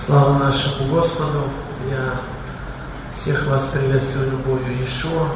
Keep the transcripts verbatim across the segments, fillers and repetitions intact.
Слава нашему Господу! Я всех вас приветствую любовью Иешуа.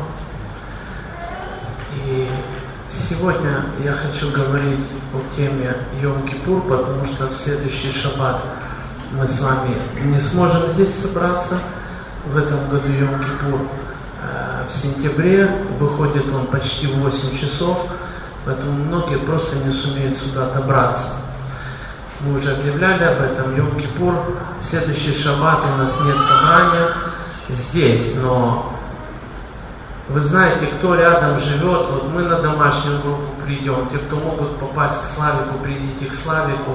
И сегодня я хочу говорить о теме Йом-Кипур, потому что в следующий шаббат мы с вами не сможем здесь собраться. В этом году Йом-Кипур в сентябре, выходит он почти в восемь часов, поэтому многие просто не сумеют сюда добраться. Мы уже объявляли об этом. Йом-Кипур, следующий шаббат у нас нет собрания здесь, но вы знаете, кто рядом живет, вот мы на домашнюю группу придем, те, кто могут попасть к Славику, придите к Славику.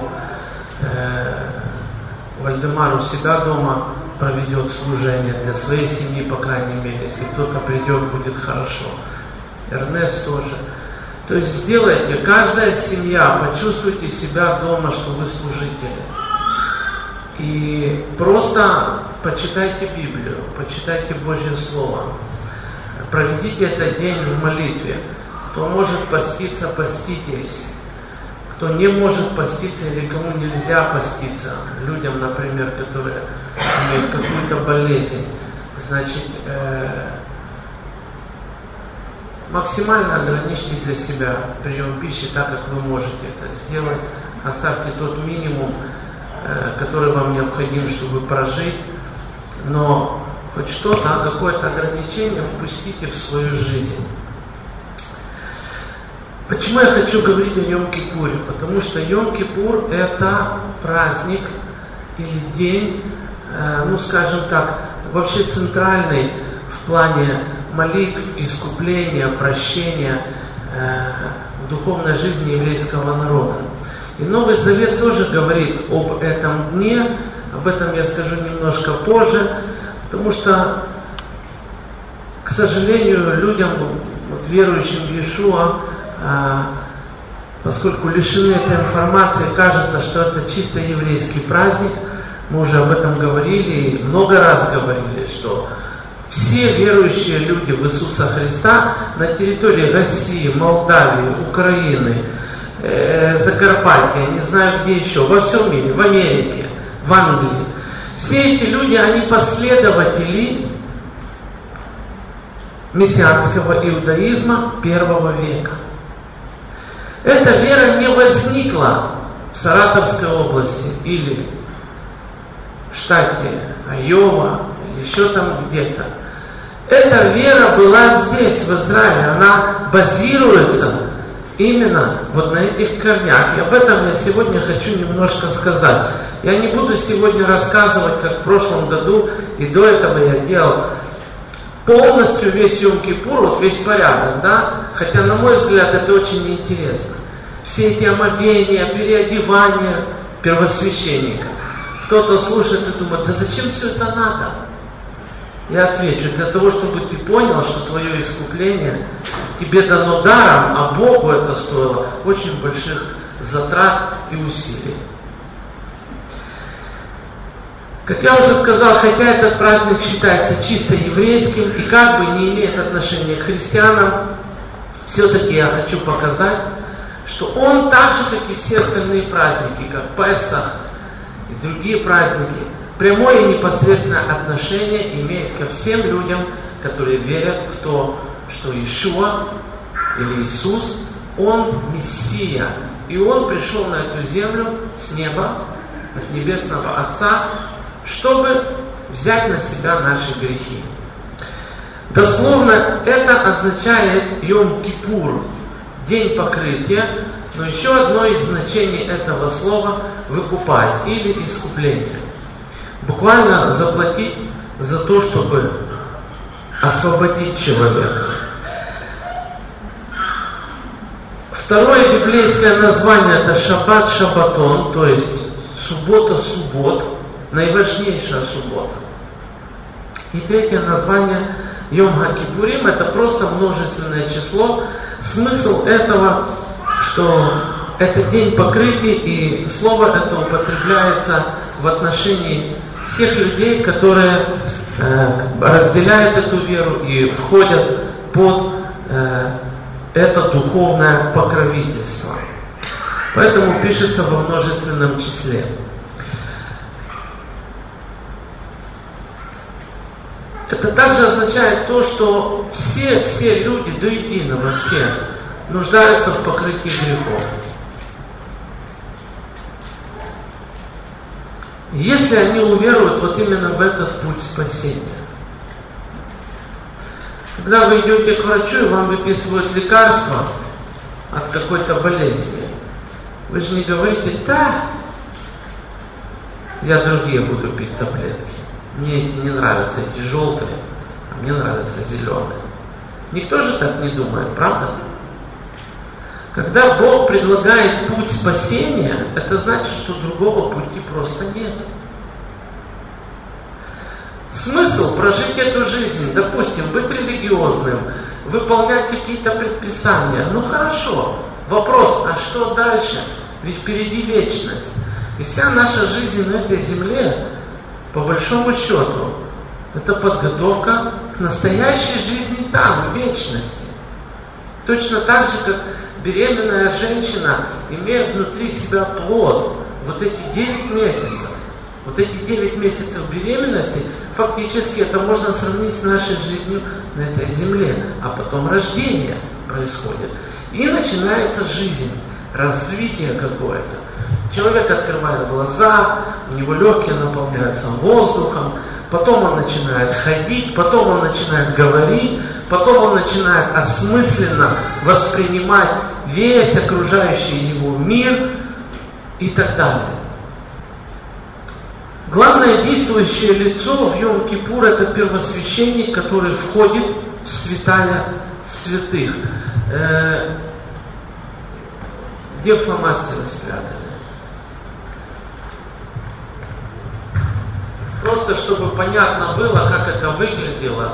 Вальдемар у себя дома проведет служение для своей семьи, по крайней мере. Если кто-то придет, будет хорошо. Эрнест тоже. То есть сделайте, каждая семья, почувствуйте себя дома, что вы служители. И просто почитайте Библию, почитайте Божье Слово. Проведите этот день в молитве. Кто может поститься, поститесь. Кто не может поститься или кому нельзя поститься, людям, например, которые имеют какую-то болезнь, значит, э, максимально ограничьте для себя прием пищи так, как вы можете это сделать. Оставьте тот минимум, э, который вам необходим, чтобы прожить, но хоть что-то, какое-то ограничение впустите в свою жизнь. Почему я хочу говорить о Йом-Кипуре? Потому что Йом-Кипур это праздник или день, э, ну скажем так, вообще центральный в плане молитв, искупления, прощения э, в духовной жизни еврейского народа. И Новый Завет тоже говорит об этом дне, об этом я скажу немножко позже, потому что, к сожалению, людям, вот, верующим в Иешуа, поскольку лишены этой информации, кажется, что это чисто еврейский праздник. Мы уже об этом говорили и много раз говорили, что все верующие люди в Иисуса Христа на территории России, Молдавии, Украины, э, Закарпатья, не знаю где еще, во всем мире, в Америке, в Англии, все эти люди, они последователи мессианского иудаизма первого века. Эта вера не возникла в Саратовской области или в штате Айова, или еще там где-то. Эта вера была здесь, в Израиле. Она базируется именно вот на этих корнях. И об этом я сегодня хочу немножко сказать. Я не буду сегодня рассказывать, как в прошлом году и до этого я делал полностью весь Йом-Кипур, вот весь порядок, да? Хотя, на мой взгляд, это очень неинтересно. Все эти омовения, переодевания первосвященника. Кто-то слушает и думает, да зачем все это надо? Я отвечу, для того, чтобы ты понял, что твое искупление тебе дано даром, а Богу это стоило очень больших затрат и усилий. Как я уже сказал, хотя этот праздник считается чисто еврейским и как бы не имеет отношения к христианам, все-таки я хочу показать, что он так же, как и все остальные праздники, как Песах и другие праздники, прямое и непосредственное отношение имеет ко всем людям, которые верят в то, что Иешуа или Иисус, Он Мессия, и Он пришел на эту землю с неба, от Небесного Отца, чтобы взять на себя наши грехи. Дословно это означает Йом-Кипур, день покрытия, но еще одно из значений этого слова – выкупать или искупление. Буквально заплатить за то, чтобы освободить человека. Второе библейское название – это Шаббат Шаббатон, то есть суббота суббот, наиважнейшая суббота. И третье название Йом-Кипурим – это просто множественное число. Смысл этого, что это день покрытия, и слово это употребляется в отношении всех людей, которые э, разделяют эту веру и входят под э, это духовное покровительство. Поэтому пишется во множественном числе. Это также означает то, что все, все люди до единого, все нуждаются в покрытии грехов. Если они уверуют вот именно в этот путь спасения. Когда вы идете к врачу и вам выписывают лекарства от какой-то болезни, вы же не говорите: да, я другие буду пить таблетки. Мне эти не нравятся, эти желтые, а мне нравятся зеленые. Никто же так не думает, правда? Когда Бог предлагает путь спасения, это значит, что другого пути просто нет. Смысл прожить эту жизнь, допустим, быть религиозным, выполнять какие-то предписания, ну хорошо. Вопрос: а что дальше? Ведь впереди вечность. И вся наша жизнь на этой земле, по большому счету, это подготовка к настоящей жизни там, в вечности. Точно так же, как беременная женщина имеет внутри себя плод. Вот эти девять месяцев, вот эти девять месяцев беременности, фактически это можно сравнить с нашей жизнью на этой земле. А потом рождение происходит. И начинается жизнь, развитие какое-то. Человек открывает глаза, у него легкие наполняются воздухом, потом он начинает ходить, потом он начинает говорить, потом он начинает осмысленно воспринимать весь окружающий его мир и так далее. Главное действующее лицо в Йом-Кипур — это первосвященник, который входит в святая святых. Э, где фломастеры спрятали? Просто чтобы понятно было, как это выглядело.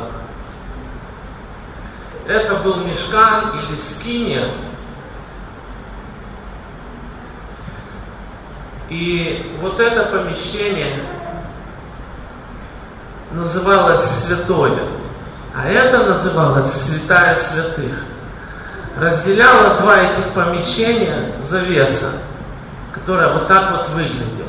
Это был мишкан или скиния. И вот это помещение называлось святое, а это называлось святая святых. Разделяло два этих помещения завеса, которая вот так вот выглядела.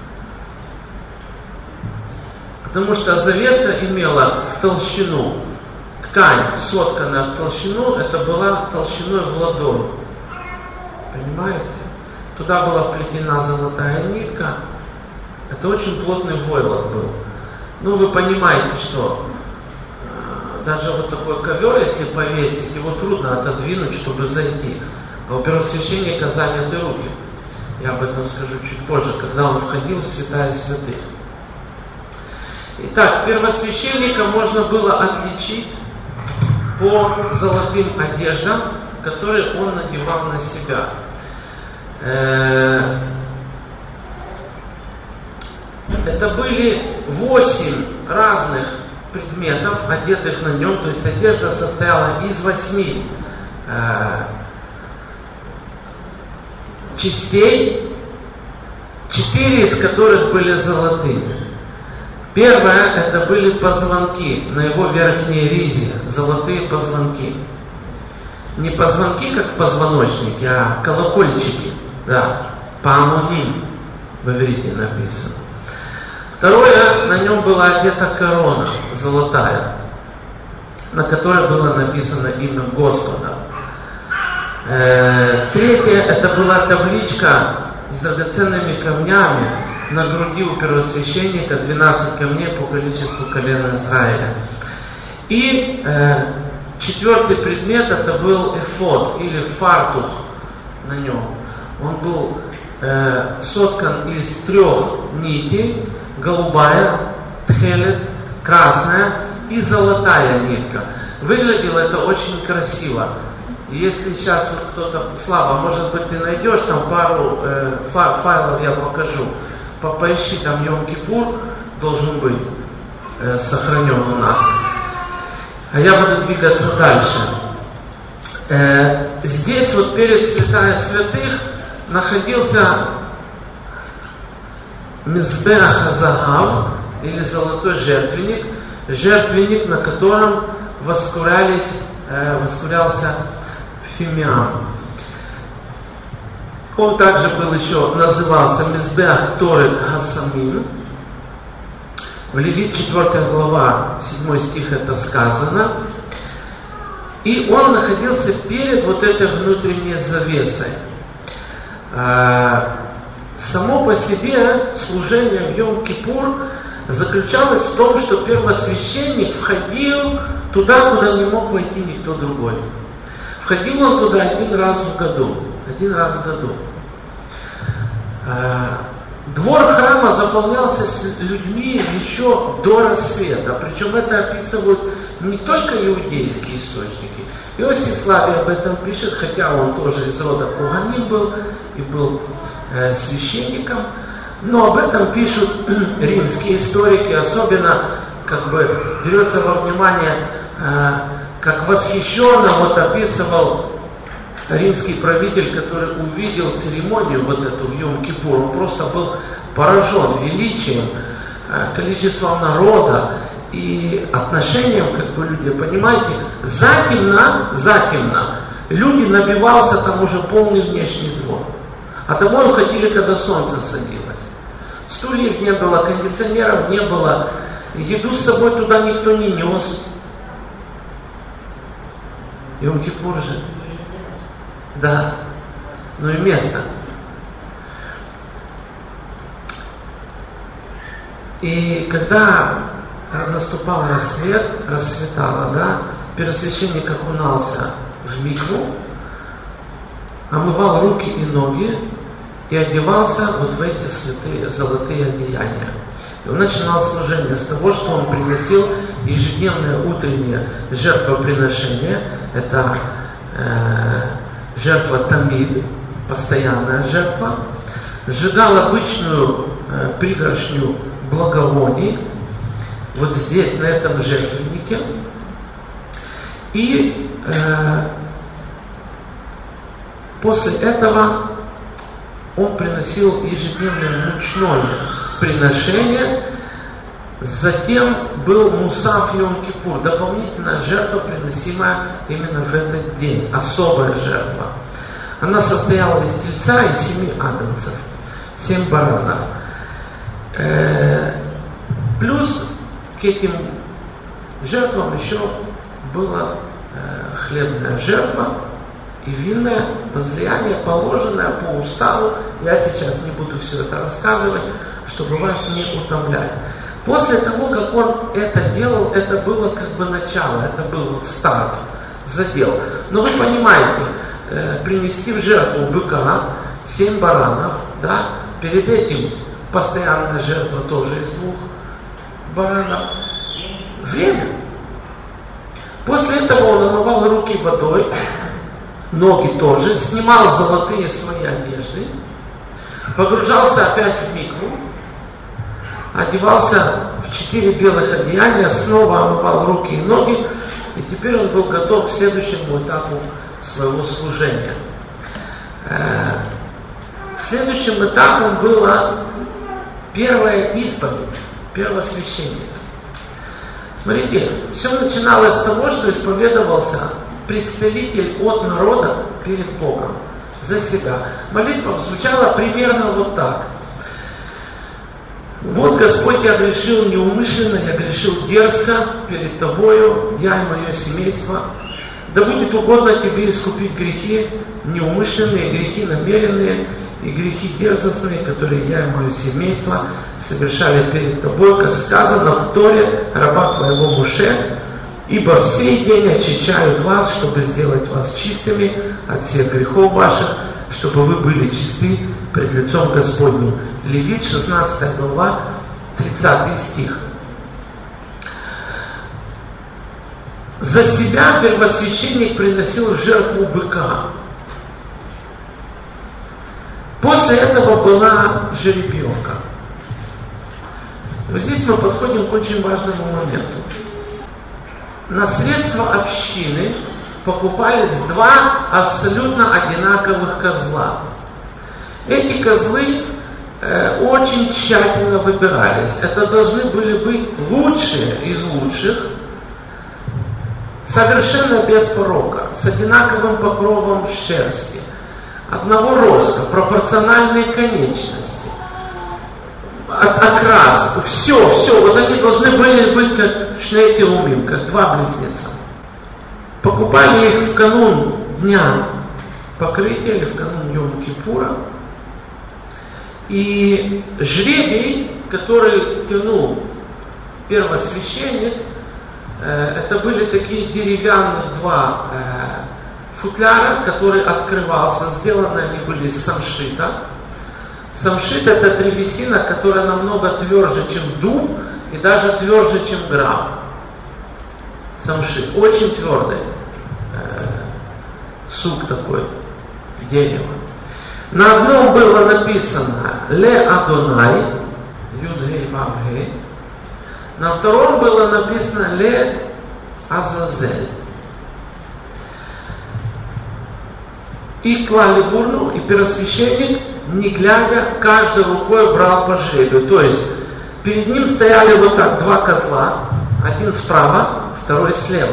Потому что завеса имела в толщину, ткань, сотканная в толщину, это была толщиной в ладонь. Понимаете? Туда была вплетена золотая нитка. Это очень плотный войлок был. Ну, вы понимаете, что э, даже вот такой ковер, если повесить, его трудно отодвинуть, чтобы зайти. А у первосвященника заняты руки. Я об этом скажу чуть позже, когда он входил в святая святых. Итак, первосвященника можно было отличить по золотым одеждам, которые он надевал на себя. Это были восемь разных предметов, одетых на нем, то есть одежда состояла из восьми э, частей, четыре из которых были золотыми. Первое — это были позвонки на его верхней ризе, золотые позвонки. Не позвонки, как в позвоночнике, а колокольчики. Да, паамуним в иврите написано. Второе, на нем была одета корона золотая, на которой было написано имя Господа. Э, третье, это была табличка с драгоценными камнями. На груди у первосвященника двенадцать камней по количеству колен Израиля. И э, четвертый предмет — это был эфод или фартух на нем. Он был э, соткан из трех нитей: голубая, тхелет, красная и золотая нитка. Выглядело это очень красиво. И если сейчас вот кто-то, Слава, может быть, ты найдешь там пару э, фа- файлов, я покажу. По- поищи, там Йом-Кипур должен быть э, сохранен у нас. А я буду двигаться дальше. Э, здесь вот перед святая святых находился мизбеах захав, или золотой жертвенник, жертвенник, на котором воскурялись, э, воскурялся фимиам. Он также был еще, назывался мизбеах торет хасамин. В Левит четвёртая глава, седьмой стих это сказано. И он находился перед вот этой внутренней завесой. Само по себе служение в Йом-Кипур заключалось в том, что первосвященник входил туда, куда не мог войти никто другой. Входил он туда один раз в году. Один раз в году. Двор храма заполнялся людьми еще до рассвета. Причем это описывают не только иудейские источники. Иосиф Флавий об этом пишет, хотя он тоже из рода Куганим был и был э, священником. Но об этом пишут римские историки, особенно как бы берется во внимание, э, как восхищенно вот описывал римский правитель, который увидел церемонию вот эту в Йом-Кипур. Он просто был поражен величием, э, количеством народа и отношением, как бы люди, понимаете, затемно, затемно люди набивался там уже полный внешний двор. А домой уходили, когда солнце садилось. Стульев не было, кондиционеров не было, еду с собой туда никто не нес. Йом-Кипур же. Да, ну и место. И когда наступал рассвет, рассветало, да, первосвященник окунался в микву, омывал руки и ноги и одевался вот в эти святые золотые одеяния. И он начинал служение с того, что он приносил ежедневное утреннее жертвоприношение. Это э, жертва тамид, постоянная жертва. Сжигал обычную э, пригоршню благовоний вот здесь, на этом жертвеннике. И э, после этого он приносил ежедневное мучное приношение. Затем был мусаф Йом-Кипур, дополнительная жертва, приносимая именно в этот день, особая жертва. Она состояла из тельца и семи агнцев, семь баранов. Э, плюс к этим жертвам еще была э, хлебная жертва и винное возлияние, положенное по уставу. Я сейчас не буду все это рассказывать, чтобы вас не утомлять. После того, как он это делал, это было как бы начало, это был старт, задел. Но вы понимаете, э, принести в жертву быка, семь баранов, да, перед этим постоянная жертва тоже из двух баранов. Время. После этого он омывал руки водой, ноги тоже, снимал золотые свои одежды, погружался опять в микву, одевался в четыре белых одеяния, снова омывал руки и ноги, и теперь он был готов к следующему этапу своего служения. Следующим этапом была первая исповедь, первосвященника. Смотрите, все начиналось с того, что исповедовался представитель от народа перед Богом за себя. Молитва звучала примерно вот так. Вот, Господь, я грешил неумышленно, я грешил дерзко перед Тобою, я и мое семейство. Да будет угодно Тебе искупить грехи неумышленные, грехи намеренные и грехи дерзостные, которые я и мое семейство совершали перед Тобой, как сказано в Торе раба Твоего Моше, ибо в сей день очищают вас, чтобы сделать вас чистыми от всех грехов ваших, чтобы вы были чисты пред лицом Господним. Левит, шестнадцатая глава, тридцатый стих. За себя первосвященник приносил в жертву быка. После этого была жеребьевка. Вот здесь мы подходим к очень важному моменту. На средства общины покупались два абсолютно одинаковых козла. Эти козлы э, очень тщательно выбирались. Это должны были быть лучшие из лучших, совершенно без порока, с одинаковым покровом шерсти, одного роста, пропорциональные конечности. от, окрас, все, все, вот они должны были быть как шнейтеумим, как два близнеца. Покупали их в канун дня покрытия или в канун Йом-Кипура. И жребий, который тянул первосвященник, э, это были такие деревянные два э, футляра, который открывался. Сделаны они были из самшита. Самшит — это древесина, которая намного тверже, чем дуб, и даже тверже, чем граб. Самшит. Очень твердый э, сук такой, дерево. На одном было написано «Ле Адонай», Юд-Гей Вав-Гей. На втором было написано «Ле Азазель». И клали в урну, и первосвященник, не глядя, каждой рукой брал по жребию. То есть перед ним стояли вот так два козла, один справа, второй слева.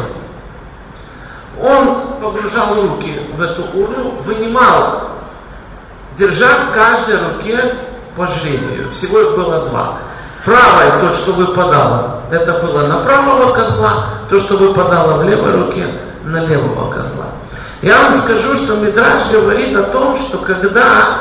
Он погружал руки в эту урну, вынимал, держа в каждой руке по жребию. Всего их было два. Правое, то, что выпадало, это было на правого козла, то, что выпадало в левой руке, на левого козла. Я вам скажу, что Мидраш говорит о том, что когда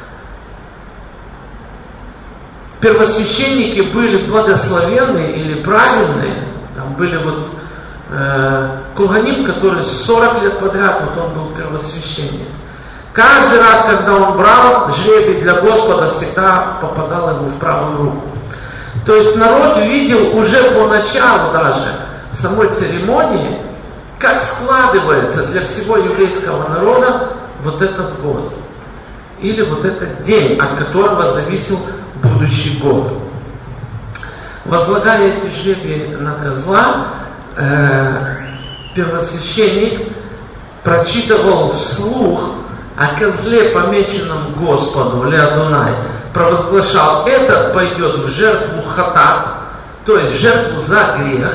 первосвященники были благословенные или правильные, там были вот э, Куганим, который сорок лет подряд, вот он был первосвященник. Каждый раз, когда он брал жребий для Господа, всегда попадал ему в правую руку. То есть народ видел уже поначалу даже самой церемонии, как складывается для всего еврейского народа вот этот год. Или вот этот день, от которого зависел будущий год. Возлагая эти жребии на козла, э, первосвященник прочитывал вслух о козле, помеченном Господу, Леадонай, провозглашал: этот пойдет в жертву хатат, то есть в жертву за грех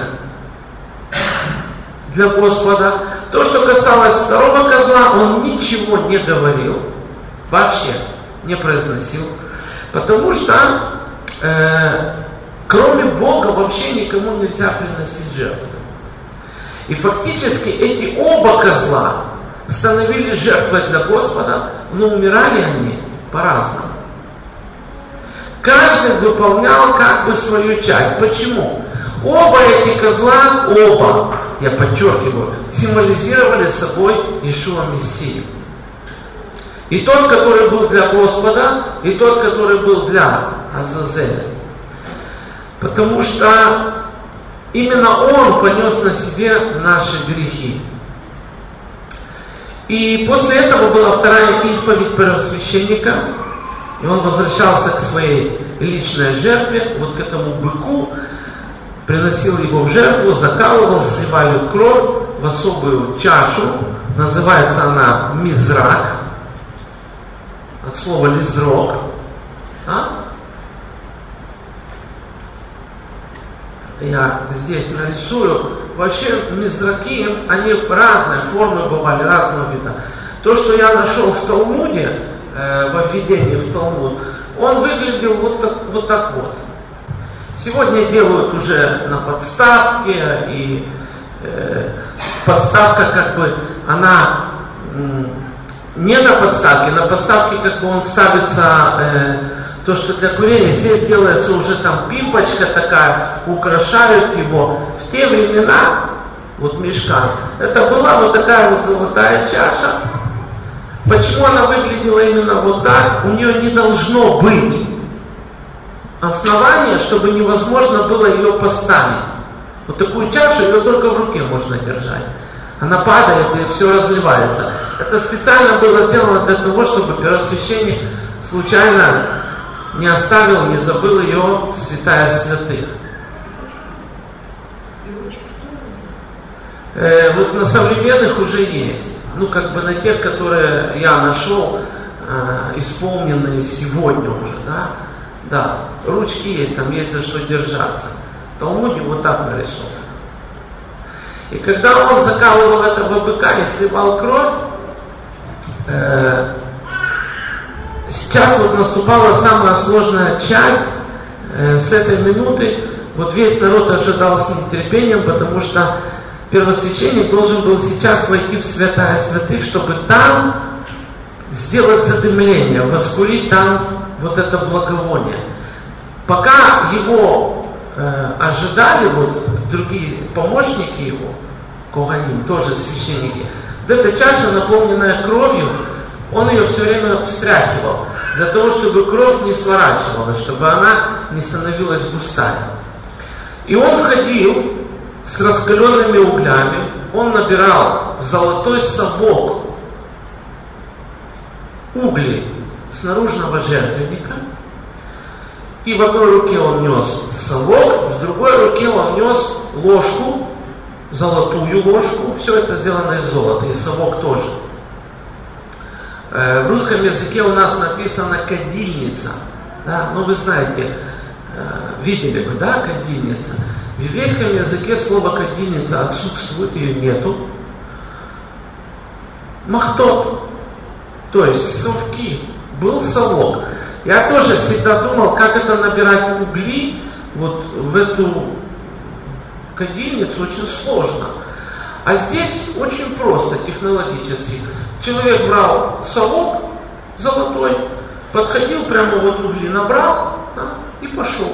для Господа. То, что касалось второго козла, он ничего не говорил, вообще не произносил, потому что э, кроме Бога вообще никому нельзя приносить жертву. И фактически эти оба козла становились жертвой для Господа, но умирали они по-разному. Каждый выполнял как бы свою часть. Почему? Оба эти козла, оба, я подчеркиваю, символизировали собой Иешуа Мессию. И тот, который был для Господа, и тот, который был для Азазеля. Потому что именно он понес на себе наши грехи. И после этого была вторая исповедь первосвященника, и он возвращался к своей личной жертве, вот к этому быку, приносил его в жертву, закалывал, сливали кровь в особую чашу, называется она мизрак, от слова лизрок. А? Я здесь нарисую. Вообще мизраки, они разные формы бывали, разного вида. То, что я нашел в Талмуде, э, во введении в Талмуд, он выглядел вот так вот. Так вот. Сегодня делают уже на подставке, и э, подставка как бы, она м, не на подставке, на подставке как бы он ставится, э, то, что для курения, здесь делается уже там пимпочка такая, украшают его. В те времена, вот мешкан, это была вот такая вот золотая чаша. Почему она выглядела именно вот так? У нее не должно быть основания, чтобы невозможно было ее поставить. Вот такую чашу, ее только в руке можно держать. Она падает и все разливается. Это специально было сделано для того, чтобы первосвященник случайно не оставил, не забыл ее святая святых. Э, вот на современных уже есть. Ну, как бы на тех, которые я нашел, э, исполненные сегодня уже, да. Да, ручки есть, там есть за что держаться. В Талмуде вот так нарисовано. И когда он закалывал этого быка и сливал кровь, э, сейчас вот наступала самая сложная часть, э, с этой минуты вот весь народ ожидал с нетерпением, потому что первосвященник должен был сейчас войти в святая святых, чтобы там сделать задымление, воскурить там вот это благовоние. Пока его э, ожидали вот другие помощники его, Коганим, тоже священники, вот эта чаша, наполненная кровью, он ее все время встряхивал, для того, чтобы кровь не сворачивалась, чтобы она не становилась густая. И он входил с раскаленными углями, он набирал в золотой совок угли с наружного жертвенника, и в одной руке он нес совок, в другой руке он нес ложку, золотую ложку, все это сделано из золота, и совок тоже. В русском языке у нас написано кадильница, да? Ну вы знаете, видели бы, да, кадильница. В еврейском языке слово кадильница отсутствует, ее нету. Махтот, то есть совки, был совок. Я тоже всегда думал, как это набирать угли вот в эту кадильницу, очень сложно. А здесь очень просто, технологически. Человек брал совок золотой, подходил, прямо вот угли набрал, да, и пошел.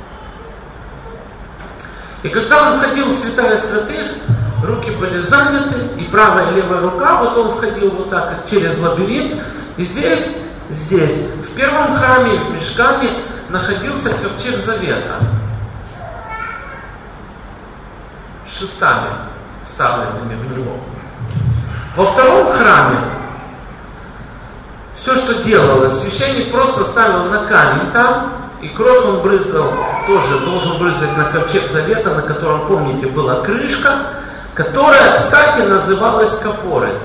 И когда он входил в святая святых, руки были заняты, и правая и левая рука, вот он входил вот так, как через лабиринт, и здесь, здесь, в первом храме и в Мишкане находился ковчег завета. Шестами, вставленными в него. Во втором храме все, что делалось, священник просто ставил на камень там, и кровь он брызгал, тоже должен брызгать на ковчег завета, на котором, помните, была крышка, которая, кстати, называлась капорет.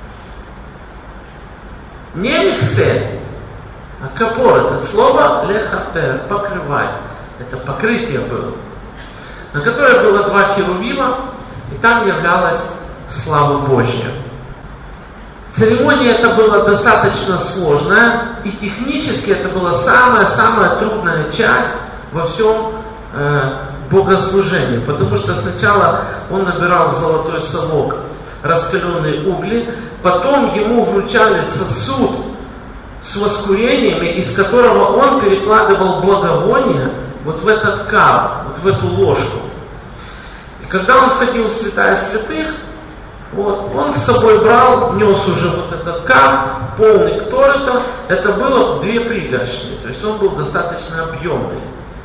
Не миксель, а капорет. Это слово лехапер, покрывать. Это покрытие было, на которое было два херувима, и там являлась слава Божья. Церемония эта была достаточно сложная, и технически это была самая-самая трудная часть во всем э, богослужении, потому что сначала он набирал в золотой совок раскаленные угли, потом ему вручали сосуд с воскурениями, из которого он перекладывал благовоние вот в этот кав, вот в эту ложку. И когда он входил в святая святых, вот, он с собой брал, нес уже вот этот кав, полный кторета, это было две пригоршни, то есть он был достаточно объемный.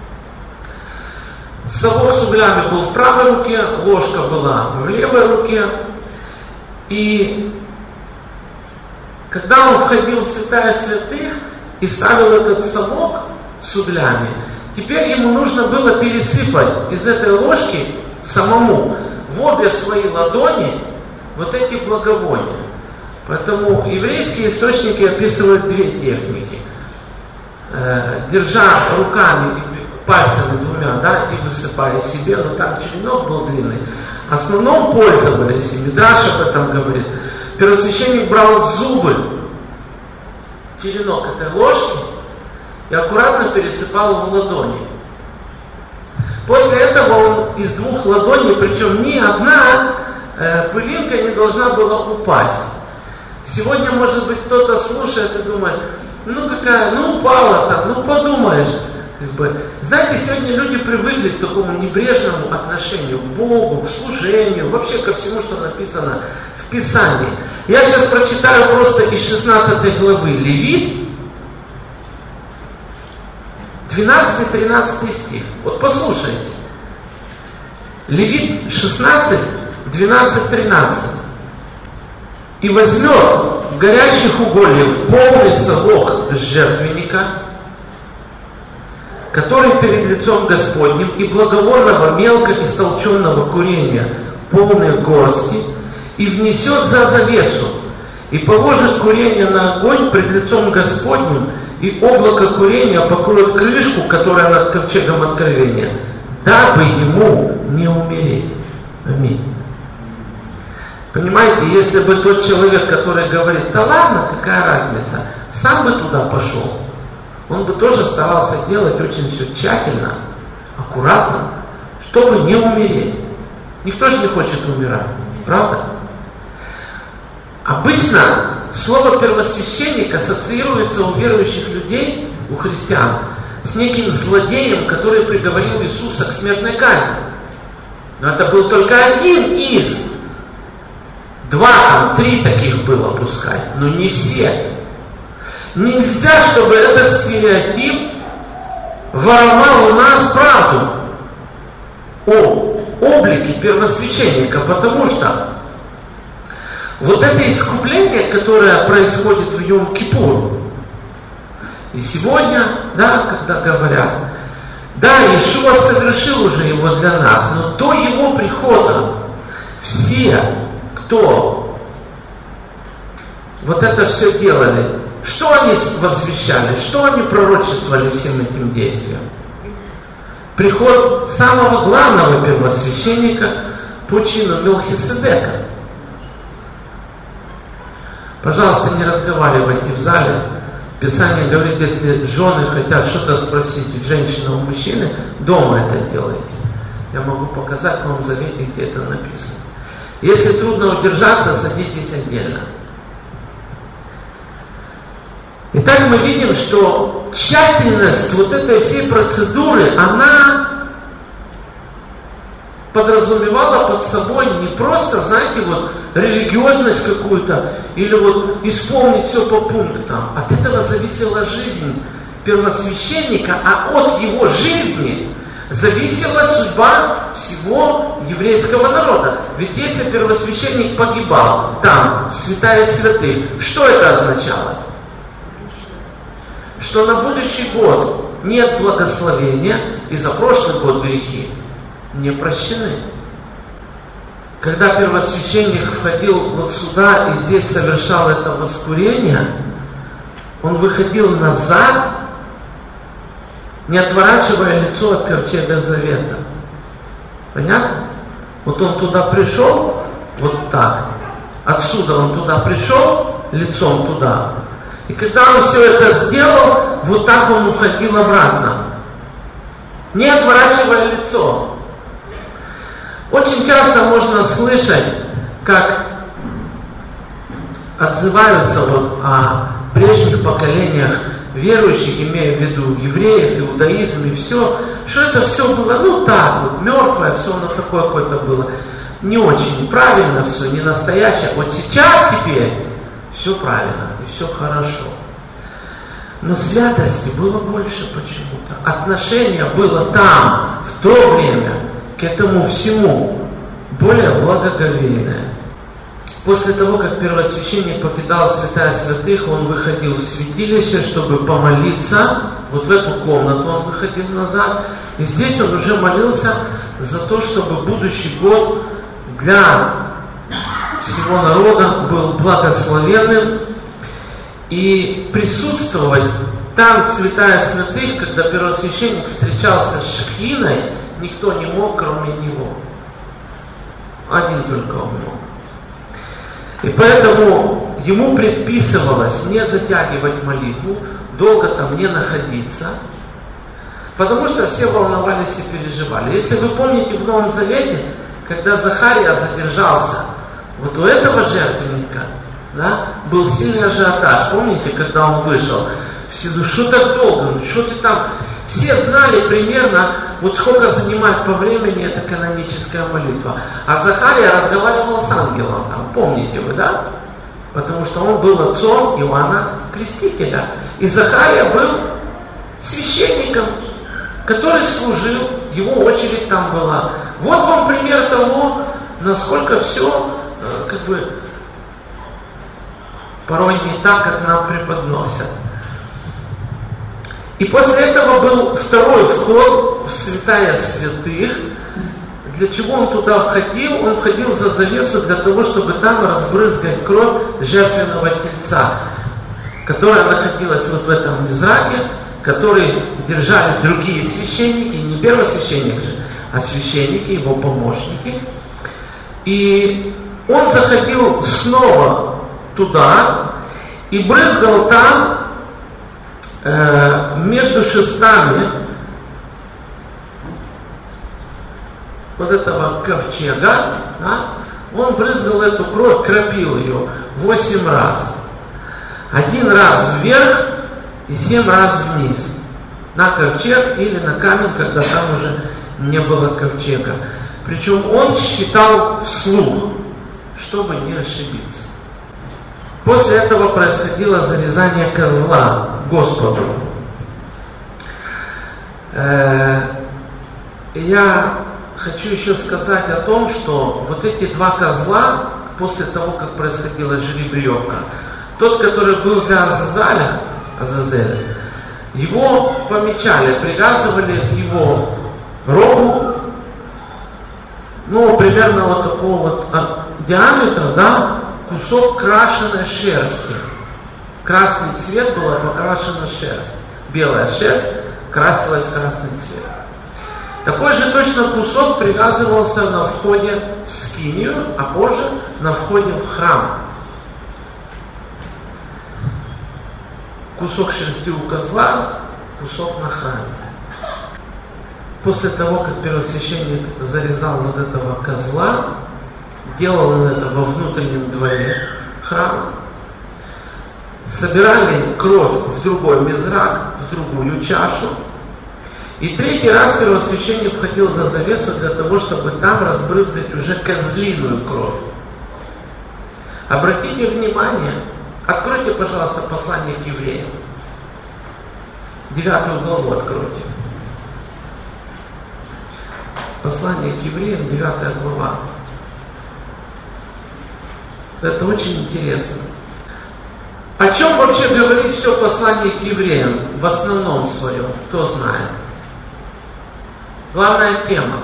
Совок с углями был в правой руке, ложка была в левой руке, и когда он входил в святая святых и ставил этот совок с углями, теперь ему нужно было пересыпать из этой ложки самому в обе свои ладони вот эти благовония. Поэтому еврейские источники описывают две техники. Э, держа руками, пальцами двумя, да, и высыпая себе, но там черенок был длинный. В основном пользовались, и Мидраш об этом говорит. Первосвященник брал в зубы черенок этой ложки и аккуратно пересыпал в ладони. После этого он из двух ладоней, причем ни одна э, пылинка не должна была упасть. Сегодня, может быть, кто-то слушает и думает, ну какая, ну упала там, ну подумаешь. Как бы, знаете, сегодня люди привыкли к такому небрежному отношению к Богу, к служению, вообще ко всему, что написано в Писании. Я сейчас прочитаю просто из шестнадцатой главы Левит, двенадцатый-тринадцатый стих. Вот послушайте. Левит шестнадцать, двенадцать, тринадцать. «И возьмет горящих угольев полный совок жертвенника, который перед лицом Господним, и благовонного мелко истолченного курения полные горсти, и внесет за завесу, и положит курение на огонь пред лицом Господним, и облако курения покроет крышку, которая над ковчегом откровения, дабы ему не умереть». Аминь. Понимаете, если бы тот человек, который говорит, да ладно, какая разница, сам бы туда пошел, он бы тоже старался делать очень все тщательно, аккуратно, чтобы не умереть. Никто же не хочет умирать, правда? Обычно слово первосвященник ассоциируется у верующих людей, у христиан, с неким злодеем, который приговорил Иисуса к смертной казни. Но это был только один из. Два, там, три таких было пускай, но не все. Нельзя, чтобы этот стереотип воровал у нас правду о облике первосвященника, потому что вот это искупление, которое происходит в Йом-Кипур, и сегодня, да, когда говорят, да, Иешуа совершил уже его для нас, но до его прихода все, кто вот это все делали, что они возвещали, что они пророчествовали всем этим действиям? Приход самого главного первосвященника по чину Мелхиседека. Пожалуйста, не разговаривайте в зале. Писание говорит, если жены хотят что-то спросить у женщины, у мужчины, дома это делайте. Я могу показать вам в завете, где это написано. Если трудно удержаться, садитесь отдельно. Итак, мы видим, что тщательность вот этой всей процедуры, она подразумевала под собой не просто, знаете, вот религиозность какую-то, или вот исполнить все по пунктам. От этого зависела жизнь первосвященника, а от его жизни зависела судьба всего еврейского народа. Ведь если первосвященник погибал там, в святая святых, что это означало? Что на будущий год нет благословения, и за прошлый год грехи не прощены. Когда первосвященник входил вот сюда и здесь совершал это воскурение, он выходил назад, не отворачивая лицо от ковчега завета. Понятно? Вот он туда пришел, вот так. Отсюда он туда пришел, лицом туда. И когда он все это сделал, вот так он уходил обратно, не отворачивая лицо. Очень часто можно слышать, как отзываются вот о прежних поколениях верующих, имея в виду евреев, иудаизм и все, что это все было, ну так вот, мертвое, все оно такое какое-то было, не очень правильно все, не настоящее. Вот сейчас теперь все правильно и все хорошо. Но святости было больше почему-то. Отношение было там, в то время, к этому всему более благоговейное. После того, как первосвященник покидал святая святых, он выходил в святилище, чтобы помолиться. Вот в эту комнату он выходил назад. И здесь он уже молился за то, чтобы будущий год для всего народа был благословенным. И присутствовать там, святая святых, когда первосвященник встречался с Шехиной, никто не мог, кроме него. Один только он мог. И поэтому ему предписывалось не затягивать молитву, долго там не находиться, потому что все волновались и переживали. Если вы помните в Новом Завете, когда Захария задержался вот у этого жертвенника, да, был сильный ажиотаж. Помните, когда он вышел? Все, ну что так долго, ну что ты там? Все знали примерно, вот сколько занимает по времени эта каноническая молитва. А Захария разговаривал с ангелом, там, помните вы, да? Потому что он был отцом Иоанна Крестителя. И Захария был священником, который служил, его очередь там была. Вот вам пример того, насколько все, как бы, порой не так, как нам преподносят. И после этого был второй вход в святая святых. Для чего он туда входил? Он входил за завесу для того, чтобы там разбрызгать кровь жертвенного тельца, которая находилась вот в этом мизраке, который держали другие священники, не первосвященник же, а священники, его помощники. И он заходил снова туда и брызгал там э, между шестами вот этого ковчега, да, он брызгал эту кровь, кропил ее восемь раз. Один раз вверх и семь раз вниз. На ковчег или на камень, когда там уже не было ковчега. Причем он считал вслух, чтобы не ошибиться. После этого происходило зарезание козла Господу. Э, я хочу еще сказать о том, что вот эти два козла, после того, как происходила жеребьевка, тот, который был для Азазеля, Азазеля, его помечали, привязывали к его рогу, ну, примерно вот такого вот диаметра, да, кусок крашеной шерсти. Красный цвет была покрашена шерсть. Белая шерсть красилась в красный цвет. Такой же точно кусок привязывался на входе в скинию, а позже на входе в храм. Кусок шерсти у козла, кусок на храме. После того, как первосвященник зарезал вот этого козла, делал он это во внутреннем дворе храма, собирали кровь в другой мизрак, в другую чашу, и третий раз первосвященник входил за завесу для того, чтобы там разбрызгать уже козлиную кровь. Обратите внимание, откройте, пожалуйста, послание к евреям. Девятую главу откройте. Послание к евреям, девятая глава. Это очень интересно. О чем вообще говорит все послание к евреям в основном своем? Кто знает? Главная тема.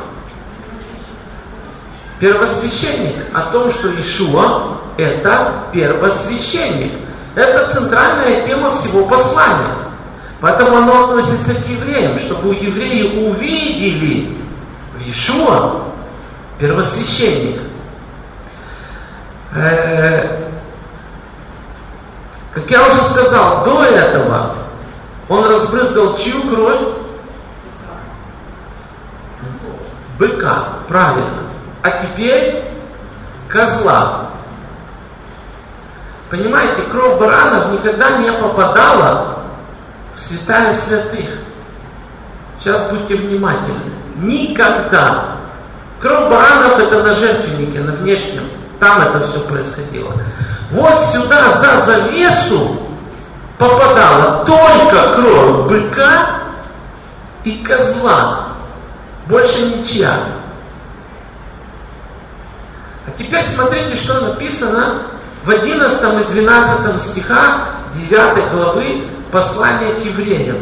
Первосвященник о том, что Иешуа это первосвященник. Это центральная тема всего послания. Поэтому оно относится к евреям, чтобы евреи увидели в Иешуа первосвященник. Э-э- как я уже сказал, до этого он разбрызгал чью кровь? Быка, правильно. А теперь козла. Понимаете, кровь баранов никогда не попадала в святая святых. Сейчас будьте внимательны. Никогда. Кровь баранов это на жертвеннике, на внешнем. Там это все происходило. Вот сюда за завесу попадала только кровь быка и козла. Больше ничья. А теперь смотрите, что написано в одиннадцатом и двенадцатом стихах девятой главы послания к евреям.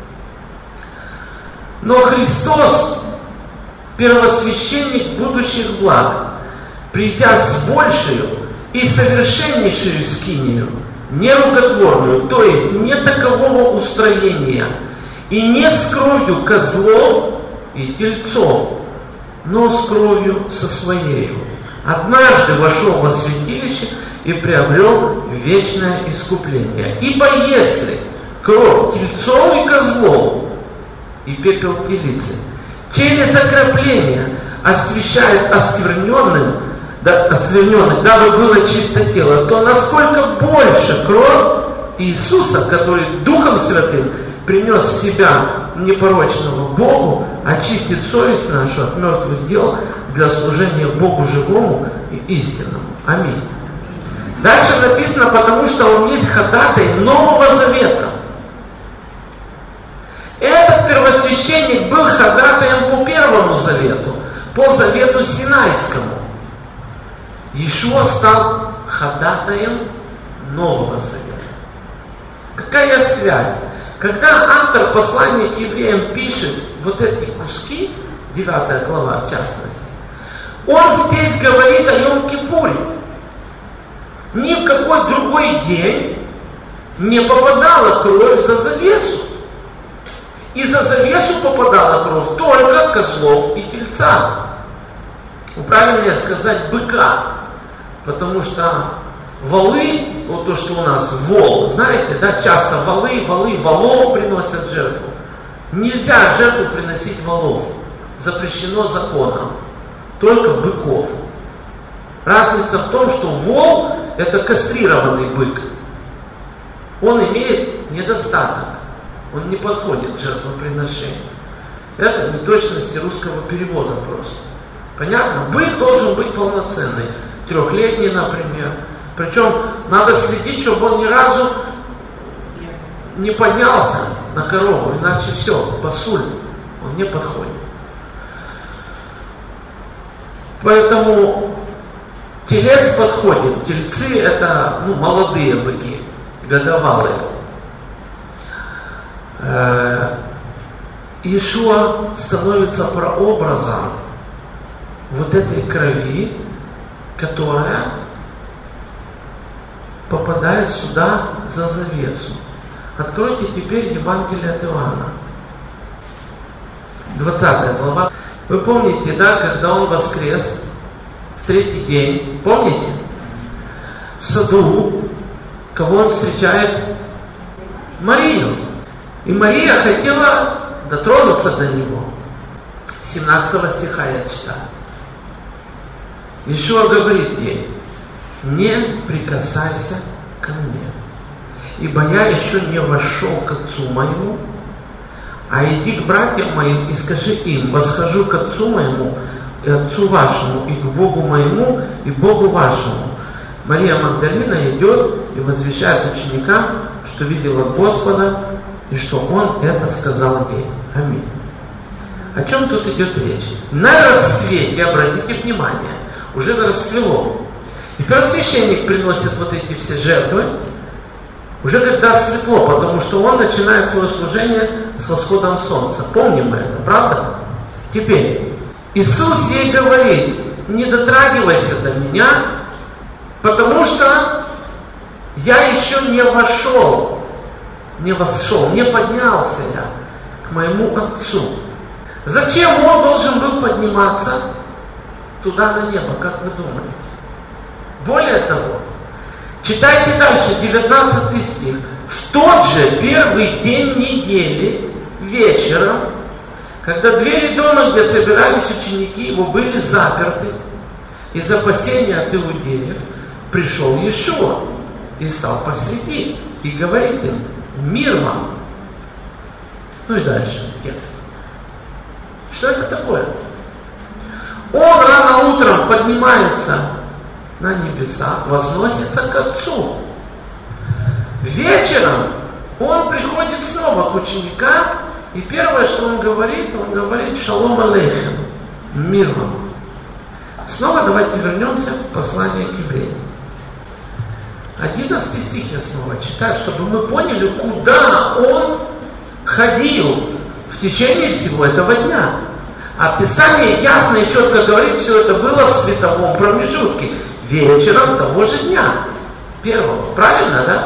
Но Христос, первосвященник будущих благ, придя с большую и совершеннейшую скинию, не рукотворную, то есть не такового устроения, и не с кровью козлов и тельцов, но с кровью со своею, однажды вошел во святилище и приобрел вечное искупление. Ибо если кровь тельцов и козлов и пепел телицы через окропление освящает оскверненным, да, оскверненных, дабы было чисто тело, то насколько больше кровь Иисуса, который Духом Святым принес себя непорочного Богу, очистит совесть нашу от мертвых дел для служения Богу живому и истинному. Аминь. Дальше написано, потому что Он есть ходатай Нового Завета. Этот первосвященник был ходатаем по Первому Завету, по Завету Синайскому. Иешуа стал ходатаем Нового Завета. Какая связь? Когда автор послания к евреям пишет вот эти куски, девятая глава в частности, он здесь говорит о Йом-Кипуре. Ни в какой другой день не попадала кровь за завесу. И за завесу попадала кровь только козлов и тельца. Правильнее сказать быка. Потому что Волы, вот то, что у нас вол, знаете, да, часто волы, волы, волов приносят жертву. Нельзя жертву приносить волов. Запрещено законом. Только быков. Разница в том, что вол – это кастрированный бык. Он имеет недостаток. Он не подходит к жертвоприношению. Это неточности русского перевода просто. Понятно? Бык должен быть полноценный. Трехлетний, например. Причем надо следить, чтобы он ни разу не поднялся на корову, иначе все, пасуль, он не подходит. Поэтому телец подходит. Тельцы это ну, молодые быки, годовалые. Иешуа становится прообразом вот этой крови, которая попадает сюда за завесу. Откройте теперь Евангелие от Иоанна. двадцатая глава. Вы помните, да, когда он воскрес в третий день, помните? В саду, кого он встречает? Марию. И Мария хотела дотронуться до него. семнадцатого стиха я читаю. Иешуа говорит ей: не прикасайся ко мне, ибо я еще не вошел к Отцу моему, а иди к братьям моим и скажи им: восхожу к Отцу моему и Отцу вашему, и к Богу моему и Богу вашему. Мария Магдалина идет и возвещает ученикам, что видела Господа, и что Он это сказал ей. Аминь. О чем тут идет речь? На рассвете, обратите внимание, уже расцвело. И первосвященник приносит вот эти все жертвы, уже когда светло, потому что он начинает свое служение с восходом солнца. Помним мы это, правда? Теперь, Иисус ей говорит: не дотрагивайся до меня, потому что я еще не вошел, не вошел, не поднялся я к моему Отцу. Зачем он должен был подниматься туда на небо, как вы думаете? Более того, читайте дальше, девятнадцатый стих. В тот же первый день недели, вечером, когда двери дома, где собирались ученики его, были заперты из опасения от иудеев, пришел Иешуа и стал посреди и говорит им: мир вам. Ну и дальше текст. Что это такое? Он рано утром поднимается на небеса, возносится к Отцу. Вечером он приходит снова к ученикам, и первое, что он говорит, он говорит: шалом алейхем, мир вам. Снова давайте вернемся к посланию к евреям. одиннадцатый стих я снова читаю, чтобы мы поняли, куда он ходил в течение всего этого дня. А Писание ясно и четко говорит, все это было в световом промежутке, вечером того же дня, первого. Правильно, да?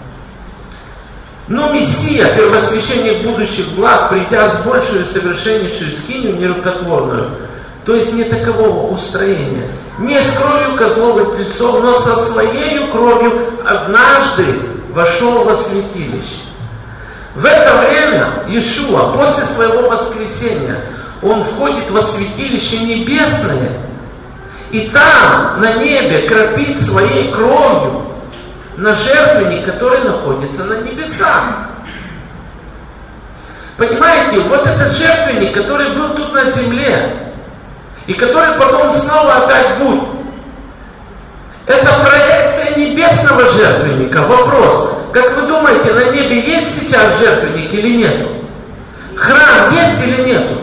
Но Мессия, первосвященник будущих благ, придя с большую и совершеннейшую скинию нерукотворную, то есть не такового устроения, не с кровью козловых тельцов, но со своей кровью однажды вошел во святилище. В это время Иешуа, после своего воскресения, он входит во святилище небесное, и там, на небе, кропит своей кровью на жертвенник, который находится на небесах. Понимаете, вот этот жертвенник, который был тут на земле, и который потом снова опять будет, это проекция небесного жертвенника. Вопрос: как вы думаете, на небе есть сейчас жертвенник или нету? Храм есть или нету?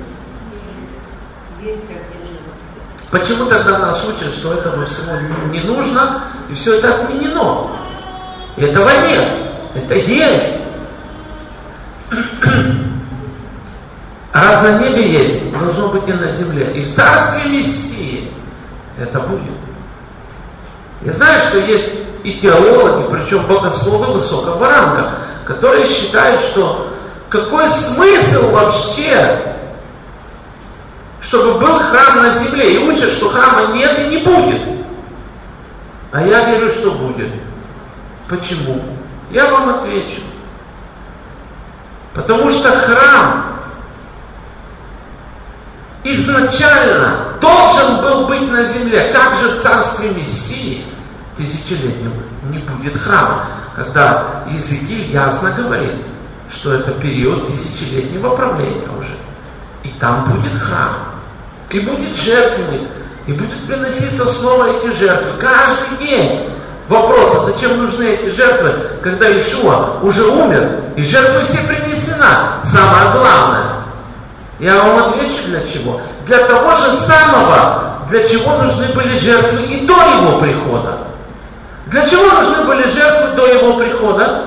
Почему тогда нас учат, что этого всего не нужно, и все это отменено? Этого нет. Это есть. Раз на небе есть, должно быть и на земле. И в царстве Мессии это будет. Я знаю, что есть и теологи, причем богословы высокого ранга, которые считают, что какой смысл вообще, чтобы был храм на земле, и учат, что храма нет и не будет. А я верю, что будет. Почему? Я вам отвечу. Потому что храм изначально должен был быть на земле. Как же в царстве Мессии тысячелетнем не будет храма? Когда Иезекииль ясно говорит, что это период тысячелетнего правления уже. И там будет храм. И будет жертвенник. И будут приноситься снова эти жертвы. Каждый день. Вопрос, а зачем нужны эти жертвы, когда Иешуа уже умер, и жертвы все принесена? Самое главное. Я вам отвечу для чего. Для того же самого, для чего нужны были жертвы и до его прихода. Для чего нужны были жертвы до его прихода?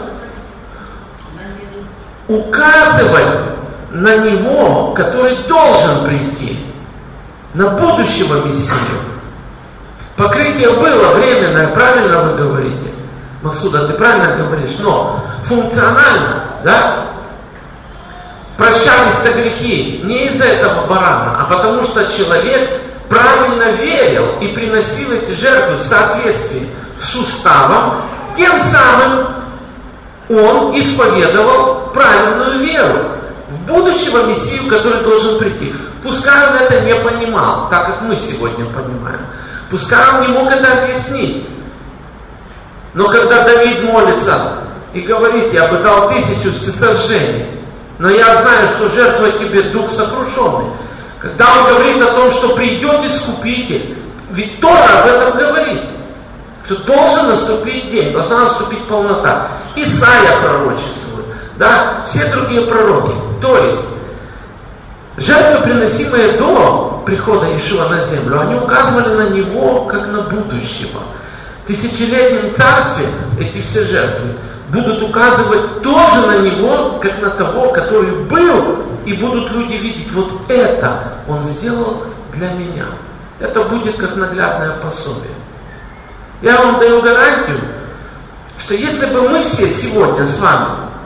Указывать на него, который должен прийти, на будущего Мессию. Покрытие было временное, правильно вы говорите? Максуда, ты правильно говоришь, но функционально, да? Прощались-то грехи не из-за этого барана, а потому что человек правильно верил и приносил эти жертвы в соответствии с уставом, тем самым он исповедовал правильную веру в будущего Мессию, который должен прийти. Пускай он это не понимал, так как мы сегодня понимаем. Пускай он не мог это объяснить. Но когда Давид молится и говорит: я бы дал тысячу всесожжений, но я знаю, что жертва тебе дух сокрушенный. Когда он говорит о том, что придет Искупитель, ведь Тора об этом говорит, что должен наступить день, должна наступить полнота. Исайя пророчествует, да, все другие пророки. То есть, жертвы, приносимые до прихода Иешуа на землю, они указывали на него, как на будущего. В тысячелетнем царстве эти все жертвы будут указывать тоже на него, как на того, который был, и будут люди видеть: вот это он сделал для меня. Это будет как наглядное пособие. Я вам даю гарантию, что если бы мы все сегодня с вами,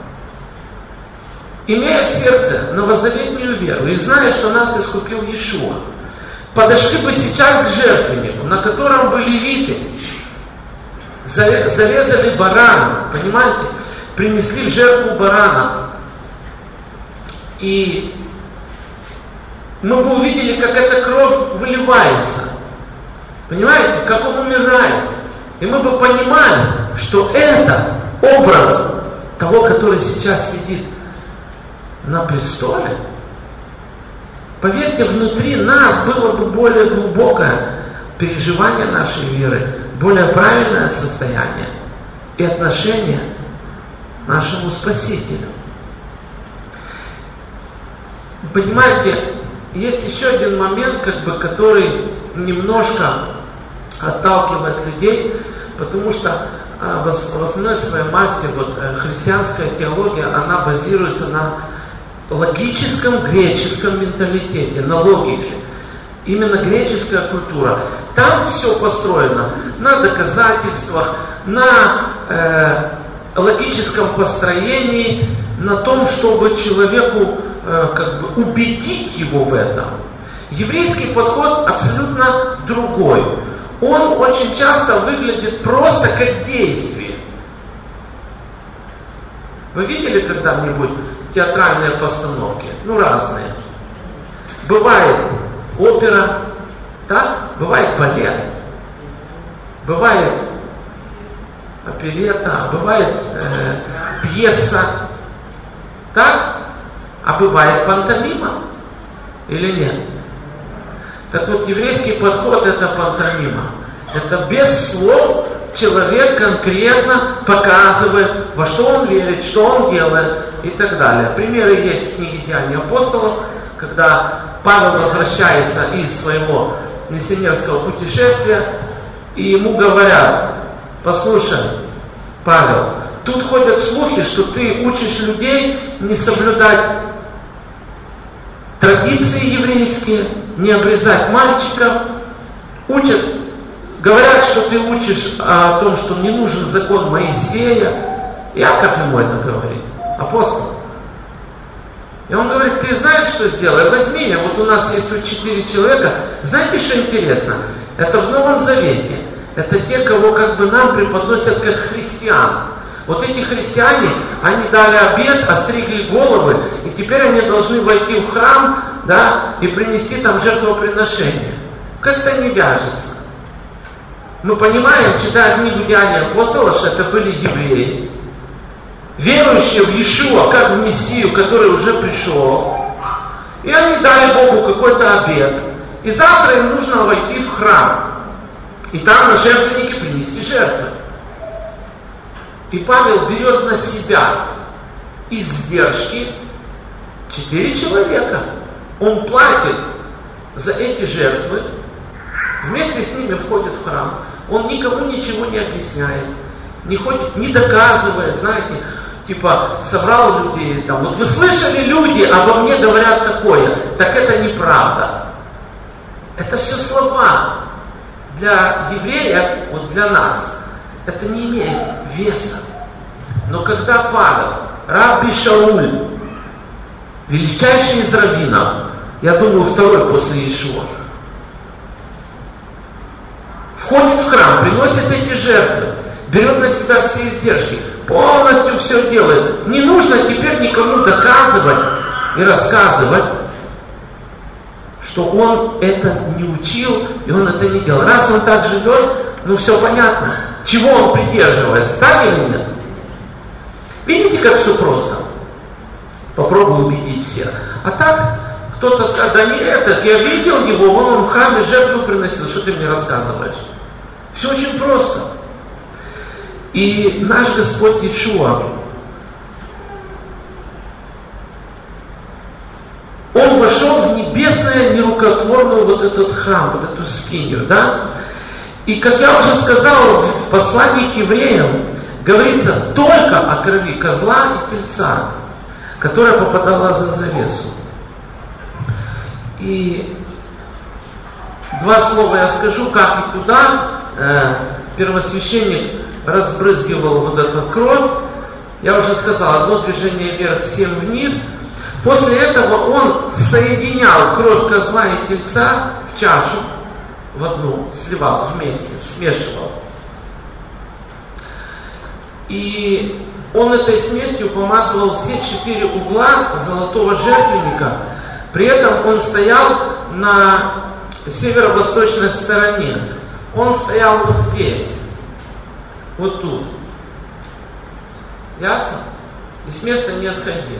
имея в сердце новозаветную веру и зная, что нас искупил Иешуа, подошли бы сейчас к жертвеннику, на котором бы левиты зарезали барана, понимаете, принесли в жертву барана, и мы бы увидели, как эта кровь выливается, понимаете, как он умирает, и мы бы понимали, что это образ того, который сейчас сидит на престоле. Поверьте, внутри нас было бы более глубокое переживание нашей веры, более правильное состояние и отношение к нашему Спасителю. Понимаете, есть еще один момент, как бы, который немножко отталкивает людей, потому что в основной своей массе вот, христианская теология, она базируется на логическом греческом менталитете, на логике. Именно греческая культура. Там все построено на доказательствах, на э, логическом построении, на том, чтобы человеку э, как бы убедить его в этом. Еврейский подход абсолютно другой. Он очень часто выглядит просто как действие. Вы видели когда-нибудь театральные постановки? Ну, разные. Бывает опера, так? Бывает балет, бывает оперетта, бывает э, пьеса, так? А бывает пантомима или нет? Так вот, еврейский подход — это пантомима. Это без слов человек конкретно показывает, во что он верит, что он делает и так далее. Примеры есть в книге «Деяния апостолов», когда Павел возвращается из своего миссионерского путешествия, и ему говорят: послушай, Павел, тут ходят слухи, что ты учишь людей не соблюдать традиции еврейские, не обрезать мальчиков, учат, говорят, что ты учишь о том, что не нужен закон Моисея. Яков ему это говорит, апостол. И он говорит: ты знаешь, что сделай? Возьми меня, вот у нас есть тут четыре человека. Знаете, что интересно? Это в Новом Завете. Это те, кого как бы нам преподносят как христиан. Вот эти христиане, они дали обет, остригли головы, и теперь они должны войти в храм, да, и принести там жертвоприношение. Как-то не вяжется. Мы понимаем, читая книгу Деяний апостолов, что это были евреи, верующие в Иешуа, как в Мессию, который уже пришел. И они дали Богу какой-то обет. И завтра им нужно войти в храм. И там на жертвеннике принести жертвы. И Павел берет на себя издержки четыре человека. Он платит за эти жертвы, вместе с ними входит в храм. Он никому ничего не объясняет, не ходит, не доказывает, знаете, типа собрал людей, там, вот вы слышали, люди обо мне говорят такое, так это неправда. Это все слова. Для евреев, вот для нас, это не имеет веса. Но когда Павел, Рабби Шауль, величайший из раввинов, я думаю, второй после Иешуа, входит в храм, приносит эти жертвы, берет на себя все издержки, полностью все делает. Не нужно теперь никому доказывать и рассказывать, что он это не учил, и он это не делал. Раз он так живет, ну все понятно. Чего он придерживается, так или нет? Видите, как все просто? Попробую убедить всех. А так, кто-то скажет, да не этот, я видел его, он в храме жертву приносил, что ты мне рассказываешь? Все очень просто. И наш Господь Иешуа, Он вошел в небесное нерукотворную вот этот храм, вот эту скинию, да? И, как я уже сказал, в послании к евреям говорится только о крови козла и тельца, которая попадала за завесу. И два слова я скажу, как и куда э, первосвященник разбрызгивал вот эту кровь. Я уже сказал, одно движение вверх, семь вниз. После этого он соединял кровь козла и тельца в чашу, в одну, сливал вместе, смешивал. И он этой смесью помазывал все четыре угла золотого жертвенника. При этом он стоял на северо-восточной стороне. Он стоял вот здесь, вот тут. Ясно? И с места не сходил.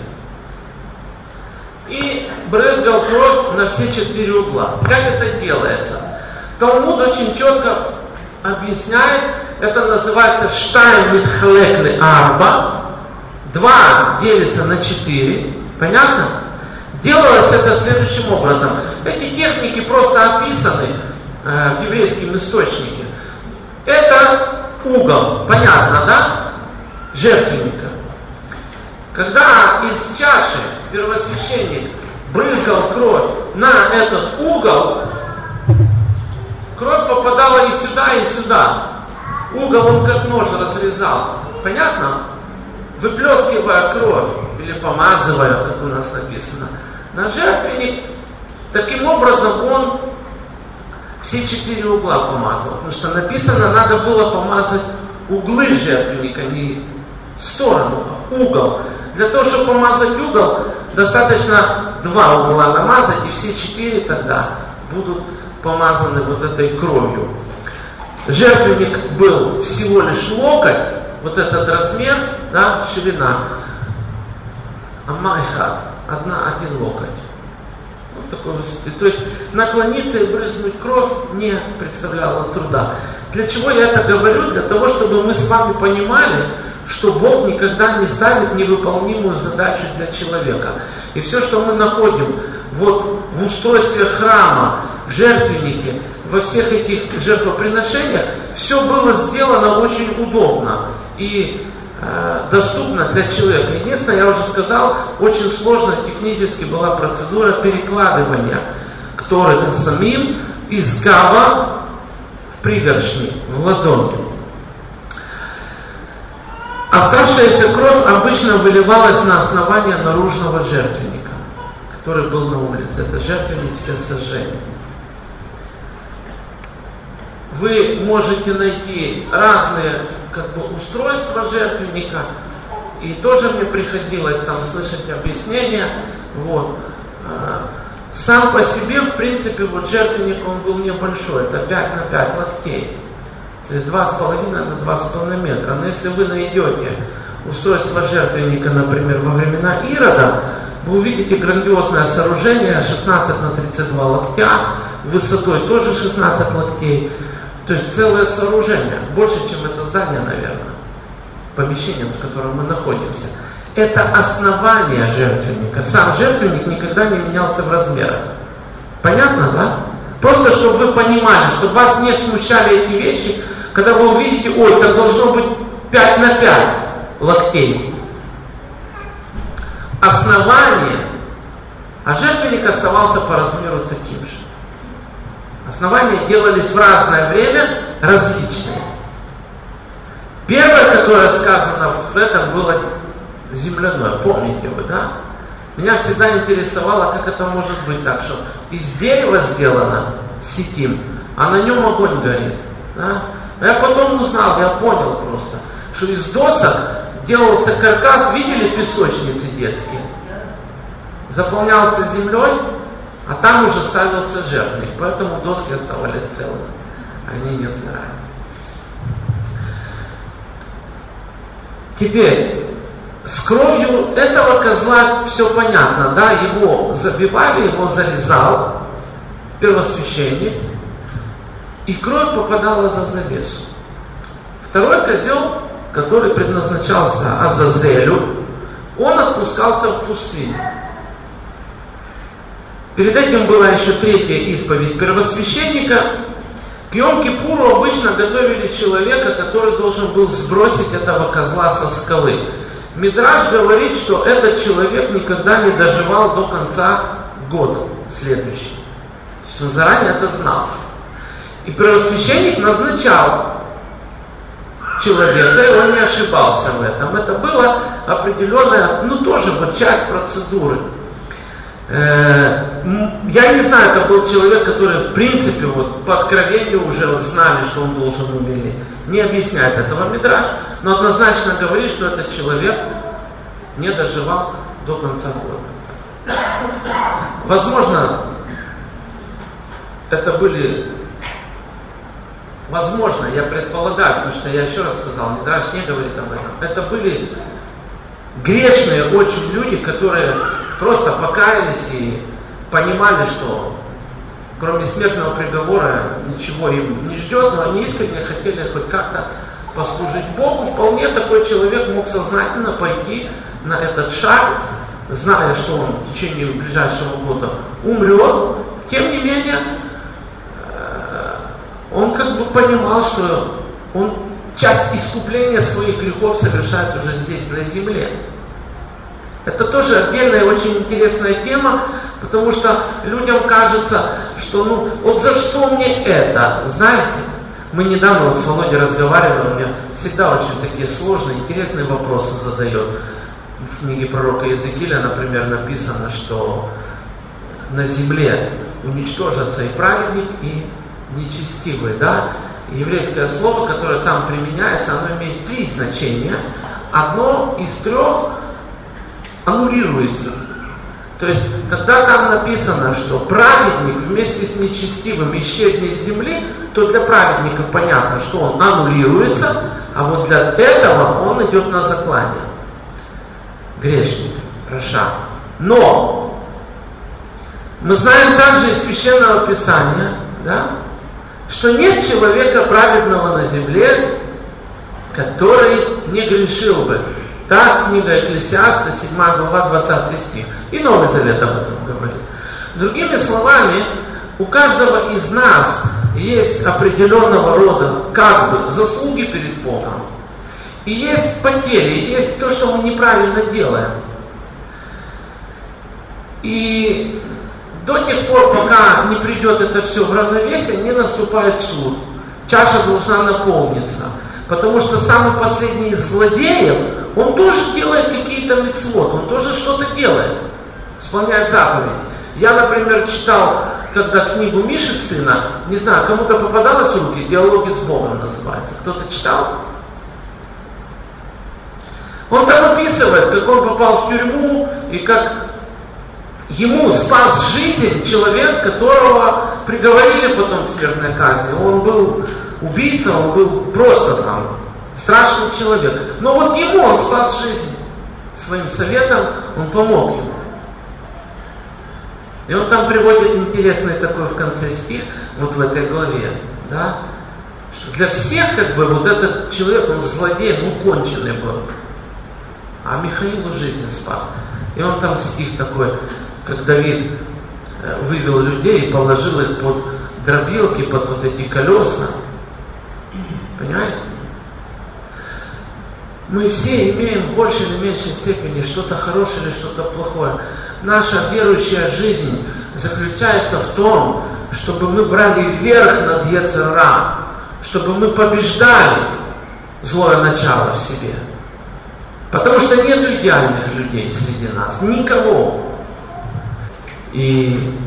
И брызгал кровь на все четыре угла. Как это делается? Талмуд очень четко объясняет, это называется штайн митхалекле арба, два делится на четыре, понятно? Делалось это следующим образом. Эти техники просто описаны э, в еврейском источнике. Это угол, понятно, да? Жертвенника. Когда из чаши первосвященник брызгал кровь на этот угол, кровь попадала и сюда, и сюда. Угол он как нож разрезал. Понятно? Выплескивая кровь, или помазывая, как у нас написано, на жертвенник, таким образом он все четыре угла помазал. Потому что написано, надо было помазать углы жертвенника, не сторону, а угол. Для того, чтобы помазать угол, достаточно два угла намазать, и все четыре тогда будут помазаны вот этой кровью. Жертвенник был всего лишь локоть, вот этот размер, да, ширина. Амайха, одна, один локоть. Вот такой высоты. То есть наклониться и брызнуть кровь не представляло труда. Для чего я это говорю? Для того, чтобы мы с вами понимали, что Бог никогда не ставит невыполнимую задачу для человека. И все, что мы находим вот в устройстве храма, в жертвеннике, во всех этих жертвоприношениях, все было сделано очень удобно и э, доступно для человека. Единственное, я уже сказал, очень сложно технически была процедура перекладывания кторы самим из гава в пригоршни, в ладони. Оставшаяся кровь обычно выливалась на основание наружного жертвенника, который был на улице. Это жертвенник всесожжения. вы можете найти разные как бы, устройства жертвенника. И тоже мне приходилось там слышать объяснения. Вот. Сам по себе, в принципе, вот жертвенник, он был небольшой, это пять на пять локтей. То есть два с половиной на два с половиной метра. Но если вы найдете устройство жертвенника, например, во времена Ирода, вы увидите грандиозное сооружение шестнадцать на тридцать два локтя, высотой тоже шестнадцать локтей. То есть целое сооружение, больше, чем это здание, наверное, помещением, в котором мы находимся. Это основание жертвенника. Сам жертвенник никогда не менялся в размерах. Понятно, да? Просто, чтобы вы понимали, чтобы вас не смущали эти вещи, когда вы увидите, ой, так должно быть пять на пять локтей. Основание, а жертвенник оставался по размеру таким же. Основания делались в разное время различные. Первое, которое сказано в этом, было земляное. Помните вы, да? Меня всегда интересовало, как это может быть так, что из дерева сделано ситим, а на нем огонь горит. Да? Я потом узнал, я понял просто, что из досок делался каркас, видели песочницы детские? Заполнялся землей, а там уже ставился жертвенник, поэтому доски оставались целыми, они не сгорали. Теперь, с кровью этого козла все понятно, да, его забивали, его зарезал первосвященник, и кровь попадала за завесу. Второй козел, который предназначался Азазелю, он отпускался в пустыню. Перед этим была еще третья исповедь первосвященника. К Йом-Кипуру обычно готовили человека, который должен был сбросить этого козла со скалы. Мидраш говорит, что этот человек никогда не доживал до конца года следующего. То есть он заранее это знал. И первосвященник назначал человека, и он не ошибался в этом. Это было определенная, ну тоже вот часть процедуры. Я не знаю, это был человек, который в принципе вот, по откровению уже знали, что он должен умереть. Не объясняет этого Мидраш, но однозначно говорит, что этот человек не доживал до конца года. Возможно, это были, возможно, я предполагаю, потому что я еще раз сказал, Мидраш не говорит об этом, это были грешные очень люди, которые просто покаялись и понимали, что кроме смертного приговора ничего им не ждет, но они искренне хотели хоть как-то послужить Богу. Вполне такой человек мог сознательно пойти на этот шаг, зная, что он в течение ближайшего года умрет. Тем не менее, он как бы понимал, что он часть искупления своих грехов совершает уже здесь, на земле. Это тоже отдельная очень интересная тема, потому что людям кажется, что ну вот за что мне это, знаете? Мы недавно вот с Володей разговаривали, он мне всегда очень такие сложные, интересные вопросы задает. В книге пророка Иезекииля, например, написано, что на земле уничтожатся и праведник, и нечестивый, да? И еврейское слово, которое там применяется, оно имеет три значения. Одно из трех аннулируется. То есть, когда там написано, что праведник вместе с нечестивым исчезнет с земли, то для праведника понятно, что он аннулируется, а вот для этого он идет на заклание. Грешник, Раша. Но мы знаем также из Священного Писания, да, что нет человека праведного на земле, который не грешил бы. Так книга Экклесиаста, седьмая глава, двадцатый стих. И Новый Завет об этом говорит. Другими словами, у каждого из нас есть определенного рода как бы заслуги перед Богом. И есть потери, есть то, что мы неправильно делаем. И до тех пор, пока не придет это все в равновесие, не наступает суд. Чаша должна наполниться. Потому что самый последний из злодеев, он тоже делает какие-то мицвот, он тоже что-то делает, исполняет заповеди. Я, например, читал когда книгу Миши Цина, не знаю, кому-то попадалось в руки, «Диалоги с Богом» называется. Кто-то читал? Он там описывает, как он попал в тюрьму, и как ему спас жизнь человек, которого приговорили потом к смертной казни. Он был убийца, он был просто там страшный человек. Но вот ему он спас жизнь. Своим советом он помог ему. И он там приводит интересный такой в конце стих, вот в этой главе, да, что для всех как бы вот этот человек, он злодей, ну конченый был. А Михаилу жизнь спас. И он там стих такой, как Давид вывел людей и положил их под дробилки, под вот эти колеса. Понимаете? Мы все имеем в большей или меньшей степени что-то хорошее или что-то плохое. Наша верующая жизнь заключается в том, чтобы мы брали верх над Йецер ара, чтобы мы побеждали злое начало в себе. Потому что нет идеальных людей среди нас, никого. И,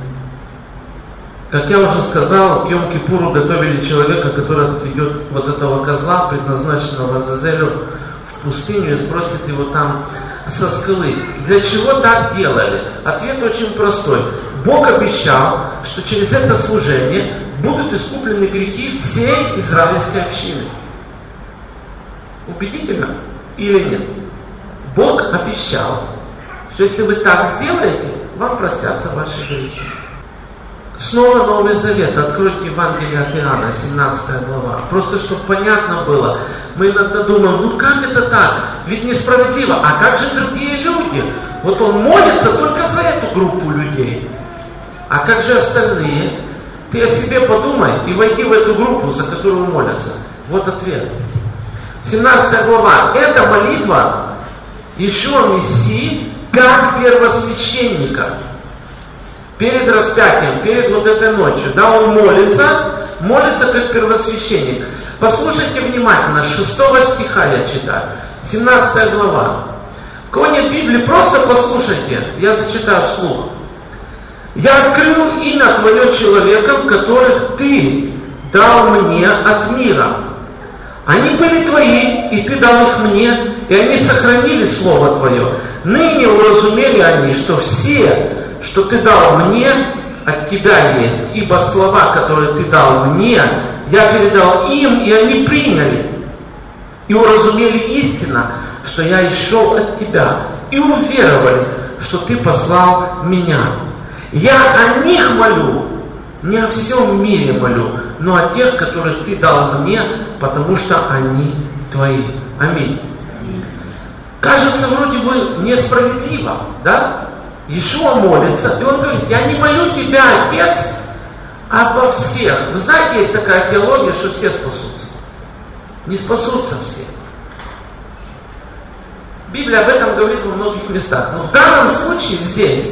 как я уже сказал, к Йом-Кипуру готовили человека, который отведет вот этого козла, предназначенного Азазелю, в пустыню и сбросит его там со скалы. Для чего так делали? Ответ очень простой. Бог обещал, что через это служение будут искуплены грехи всей израильской общины. Убедительно или нет? Бог обещал, что если вы так сделаете, вам простятся ваши грехи. Снова Новый Завет. Откройте Евангелие от Иоанна, семнадцатая глава. Просто чтобы понятно было. Мы иногда думаем, ну как это так? Ведь несправедливо. А как же другие люди? Вот он молится только за эту группу людей. А как же остальные? Ты о себе подумай и войди в эту группу, за которую молятся. Вот ответ. семнадцатая глава. Это молитва Иешуа Мессии как первосвященника. Перед распятием, перед вот этой ночью. Да, он молится, молится как первосвященник. Послушайте внимательно, с шестого стиха я читаю. семнадцатая глава. У кого нет Библии, просто послушайте. Я зачитаю вслух. «Я открыл имя Твое человекам, которых Ты дал мне от мира. Они были Твои, и Ты дал их мне, и они сохранили Слово Твое. Ныне уразумели они, что все, что Ты дал мне, от Тебя есть, ибо слова, которые Ты дал мне, я передал им, и они приняли. И уразумели истинно, что я и шел от Тебя, и уверовали, что Ты послал меня. Я о них молю, не о всем мире молю, но о тех, которых Ты дал мне, потому что они Твои». Аминь. Кажется, вроде бы несправедливо, да? Иешуа молится, и он говорит: я не молю Тебя, Отец, обо всех. Вы знаете, есть такая теология, что все спасутся. Не спасутся все. Библия об этом говорит во многих местах. Но в данном случае здесь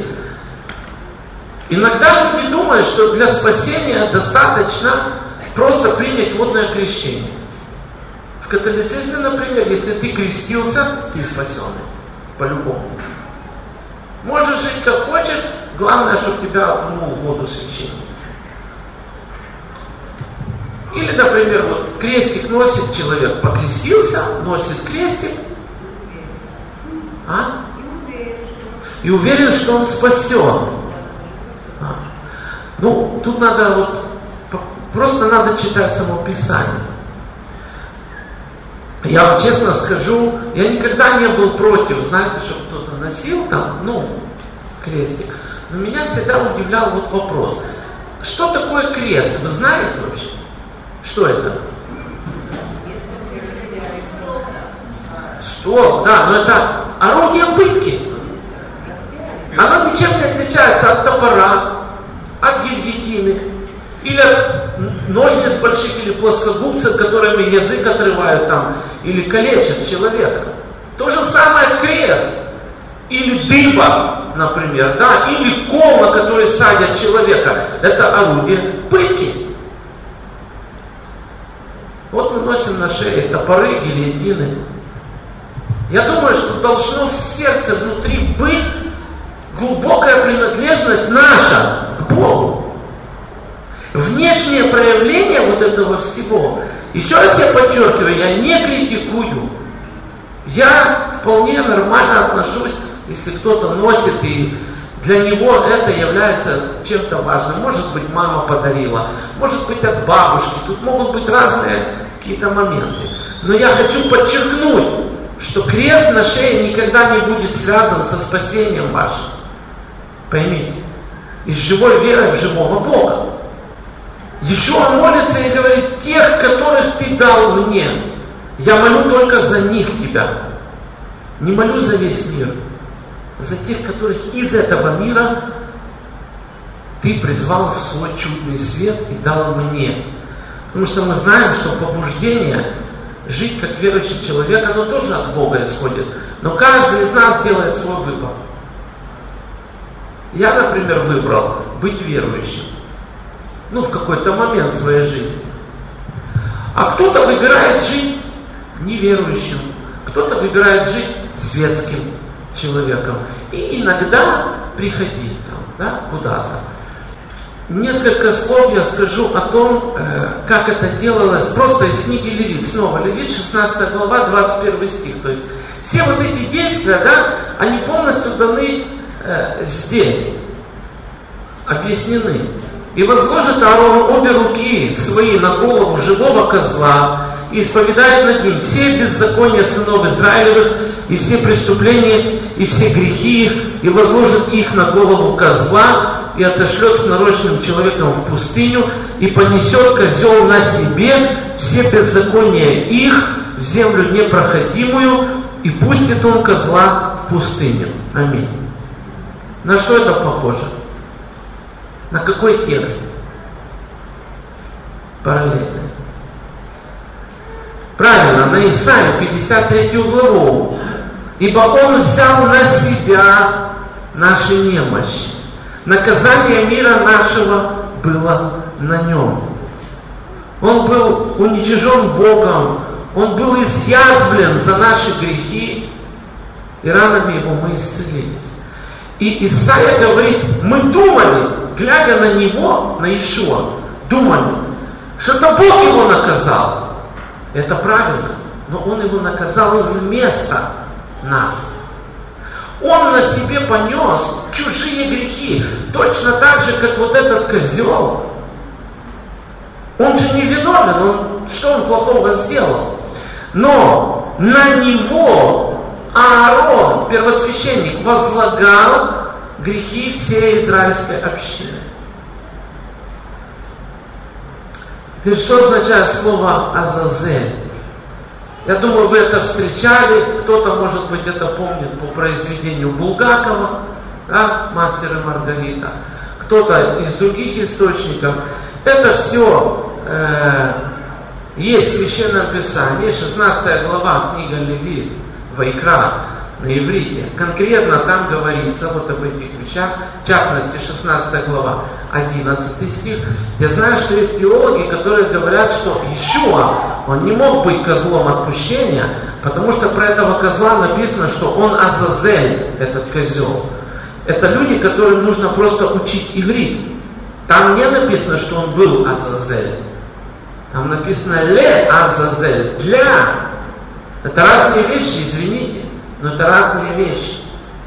иногда люди думают, что для спасения достаточно просто принять водное крещение. В католицизме, например, если ты крестился, ты спасенный. По-любому. Можешь жить как хочешь, главное, чтобы тебя окунул в воду священник. Или, например, вот крестик носит человек, покрестился, носит крестик, а? И уверен, что он спасен. А. Ну, тут надо вот, просто надо читать само Писание. Я вам честно скажу, я никогда не был против, знаете, чтобы кто-то носил там, ну, крестик. Но меня всегда удивлял вот вопрос. Что такое крест? Вы знаете вообще? Что это? Стол, да, но это орудие пытки. Оно ничем не отличается от топора, от гильотины, или от ножниц больших, или плоскогубцев, которыми язык отрывают там, или калечат человека. То же самое крест. Или дыба, например, да, или кол, на который садят человека. Это орудие пытки. Вот мы носим на шее топоры, гильотины. Я думаю, что должно в сердце внутри быть глубокая принадлежность наша к Богу. внешнее проявление вот этого всего. Еще раз я подчеркиваю, я не критикую. Я вполне нормально отношусь, если кто-то носит, и для него это является чем-то важным. Может быть, мама подарила, может быть, от бабушки. Тут могут быть разные какие-то моменты. Но я хочу подчеркнуть, что крест на шее никогда не будет связан со спасением вашим. Поймите. И с живой верой в живого Бога. Иешуа молится и говорит: тех, которых ты дал мне, я молю только за них тебя. Не молю за весь мир. За тех, которых из этого мира ты призвал в свой чудный свет и дал мне. Потому что мы знаем, что побуждение жить как верующий человек, оно тоже от Бога исходит. Но каждый из нас делает свой выбор. Я, например, выбрал быть верующим. Ну, в какой-то момент своей жизни. А кто-то выбирает жить неверующим. Кто-то выбирает жить светским человеком. И иногда приходить там, да, куда-то. Несколько слов я скажу о том, как это делалось, просто из книги Левит. Снова Левит, шестнадцатая глава, двадцать первый стих. То есть все вот эти действия, да, они полностью даны э, здесь, объяснены. И возложит Аарон обе руки свои на голову живого козла и исповедает над ним все беззакония сынов Израилевых, и все преступления, и все грехи их, и возложит их на голову козла, и отошлет с нарочным человеком в пустыню, и понесет козел на себе все беззакония их в землю непроходимую, и пустит он козла в пустыню. Аминь. На что это похоже? На какой текст? Параллельный. Правильно, на Исаию пятьдесят третью главу. Ибо Он взял на себя наши немощи. Наказание мира нашего было на Нем. Он был уничижен Богом. Он был изъязвлен за наши грехи. И ранами Его мы исцелились. И Исаия говорит: мы думали, глядя на Него, на Иешуа, думали, что это Бог Его наказал. Это правильно, но Он Его наказал вместо нас. Он на себе понес чужие грехи, точно так же, как вот этот козел. Он же не виновен, он, что он плохого сделал? Но на него Аарон, первосвященник, возлагал грехи всей израильской общины. Теперь, что означает слово «Азазель»? Я думаю, вы это встречали, кто-то, может быть, это помнит по произведению Булгакова, да, «Мастер и Маргарита», кто-то из других источников. Это все э, есть в Священном Писании, шестнадцатая глава, книга Левит, Вайкра, на иврите. Конкретно там говорится вот об этих вещах, в частности, шестнадцатая глава, одиннадцатый стих. Я знаю, что есть теологи, которые говорят, что Иешуа, он не мог быть козлом отпущения, потому что про этого козла написано, что он Азазель, этот козел. Это люди, которым нужно просто учить иврит. Там не написано, что он был Азазель. Там написано «ле Азазель», «для». Это разные вещи, извините, но это разные вещи.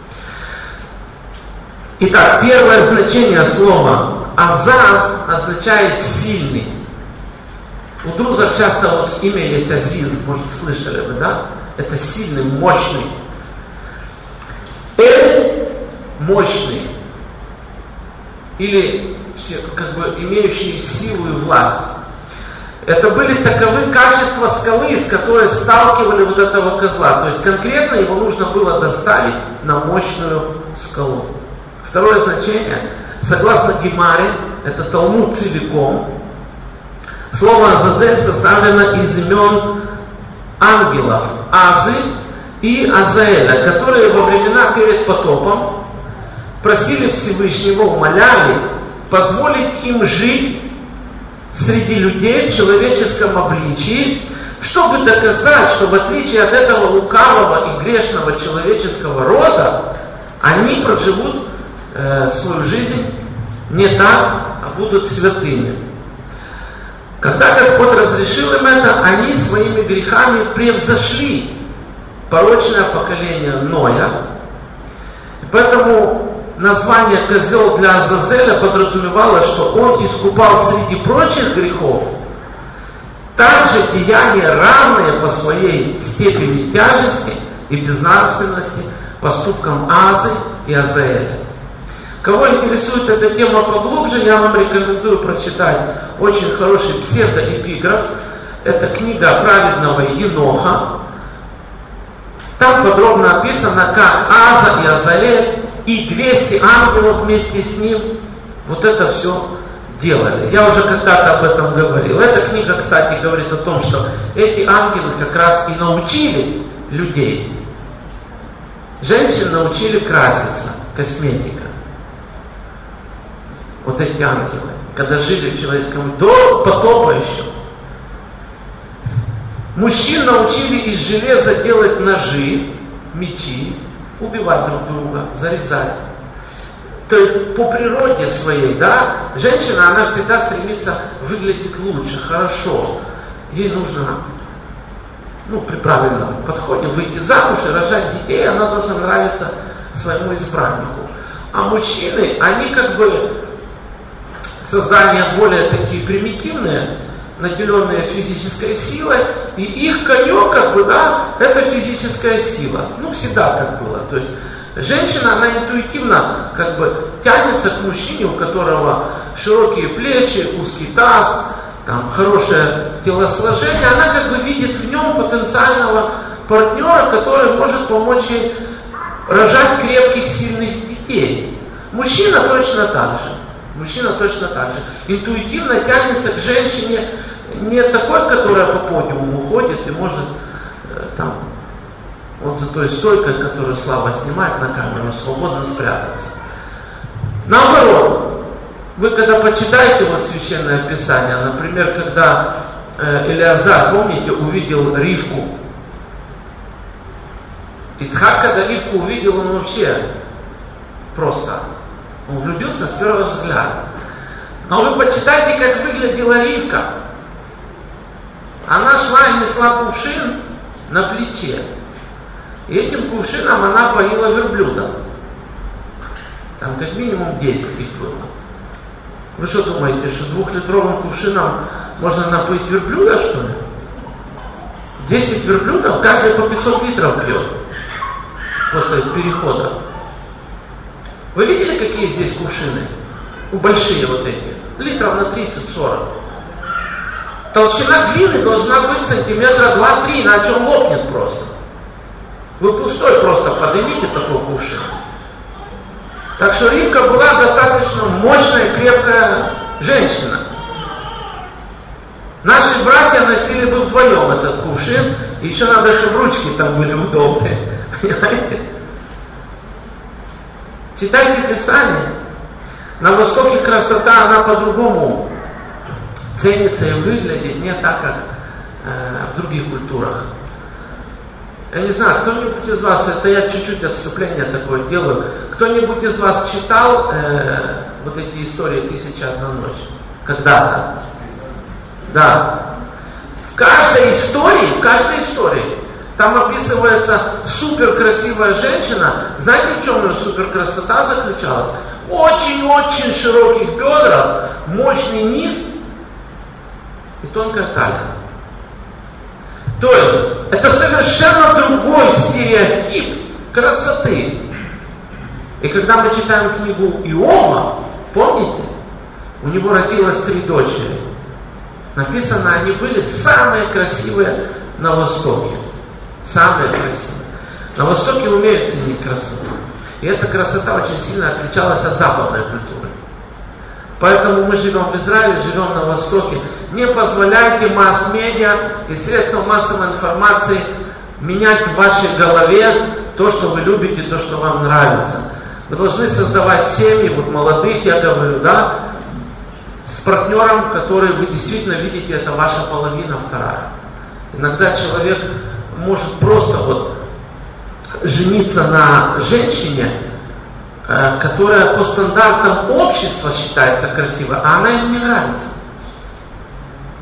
Итак, первое значение слова «азаз» означает «сильный». У друзов часто вот имя есть Азиз, может, слышали вы, да? Это сильный, мощный. Эль – мощный. Или все, как бы имеющие силу и власть. Это были таковы качества скалы, с которой сталкивали вот этого козла. То есть конкретно его нужно было доставить на мощную скалу. Второе значение, согласно Гемаре, это Талмуд целиком. Слово «Азазель» составлено из имен ангелов Азы и Азаэля, которые во времена перед потопом просили Всевышнего, умоляли позволить им жить среди людей в человеческом обличии, чтобы доказать, что в отличие от этого лукавого и грешного человеческого рода, они проживут э, свою жизнь не так, а будут святыми. Когда Господь разрешил им это, они своими грехами превзошли порочное поколение Ноя. И поэтому название «козел» для Азазеля подразумевало, что он искупал среди прочих грехов также деяния, равные по своей степени тяжести и безнравственности поступкам Азы и Азаэля. Кого интересует эта тема поглубже, я вам рекомендую прочитать очень хороший псевдоэпиграф. Это книга праведного Еноха. Там подробно описано, как Аза и Азаэль и двести ангелов вместе с ним вот это все делали. Я уже когда-то об этом говорил. Эта книга, кстати, говорит о том, что эти ангелы как раз и научили людей. Женщин научили краситься, косметика. Вот эти ангелы, когда жили в человеческом, до потопа еще. Мужчин научили из железа делать ножи, мечи, убивать друг друга, зарезать. То есть по природе своей, да, женщина, она всегда стремится выглядеть лучше, хорошо. Ей нужно, ну, при правильном подходе выйти замуж и рожать детей, она должна нравиться своему избраннику. А мужчины, они как бы создания более такие примитивные, наделенные физической силой, и их конек, как бы, да, это физическая сила. Ну, всегда так было. То есть женщина, она интуитивно как бы тянется к мужчине, у которого широкие плечи, узкий таз, там, хорошее телосложение. Она как бы видит в нем потенциального партнера, который может помочь ей рожать крепких, сильных детей. Мужчина точно так же. Мужчина точно так же. Интуитивно тянется к женщине, не такой, которая по подиуму ходит и может э, там, вот за той стойкой, которую слабо снимает на камеру, свободно спрятаться. Наоборот, вы когда почитаете вот Священное Писание, например, когда э, Элиазар, помните, увидел Ривку. Ицхак, когда Ривку увидел, он вообще просто... Он влюбился с первого взгляда. Но вы почитайте, как выглядела Ривка. Она шла и несла кувшин на плече. И этим кувшином она поила верблюда. Там как минимум десять их было. Вы что думаете, что двухлитровым кувшином можно напоить верблюда, что ли? десять верблюдов, каждый по пятьсот литров пьет после перехода. Вы видели, какие здесь кувшины? Большие вот эти. Литров на тридцать-сорок. Толщина глины должна быть сантиметра два-три, иначе он лопнет просто. Вы пустой просто поднимите такой кувшин. Так что Ривка была достаточно мощная, крепкая женщина. Наши братья носили бы вдвоем этот кувшин, и еще надо, чтобы ручки там были удобные. Понимаете? Читайте Писание. На Востоке красота, она по-другому ценится и выглядит, не так, как э, в других культурах. Я не знаю, кто-нибудь из вас, это я чуть-чуть отступление такое делаю, кто-нибудь из вас читал э, вот эти истории «Тысяча одна ночь»? Когда-то? Да. В каждой истории, в каждой истории там описывается суперкрасивая женщина. Знаете, в чем ее суперкрасота заключалась? Очень-очень широких бедрах, мощный низ и тонкая талия. То есть, это совершенно другой стереотип красоты. И когда мы читаем книгу Иова, помните, у него родилось три дочери. Написано, они были самые красивые на Востоке. Самые красивые. На Востоке умеют ценить красоту. И эта красота очень сильно отличалась от западной культуры. Поэтому мы живем в Израиле, живем на Востоке. Не позволяйте масс-медиа и средствам массовой информации менять в вашей голове то, что вы любите, то, что вам нравится. Вы должны создавать семьи, вот молодых, я говорю, да, с партнером, который вы действительно видите, это ваша половина вторая. Иногда человек может просто вот жениться на женщине, э, которая по стандартам общества считается красивой, а она ему не нравится.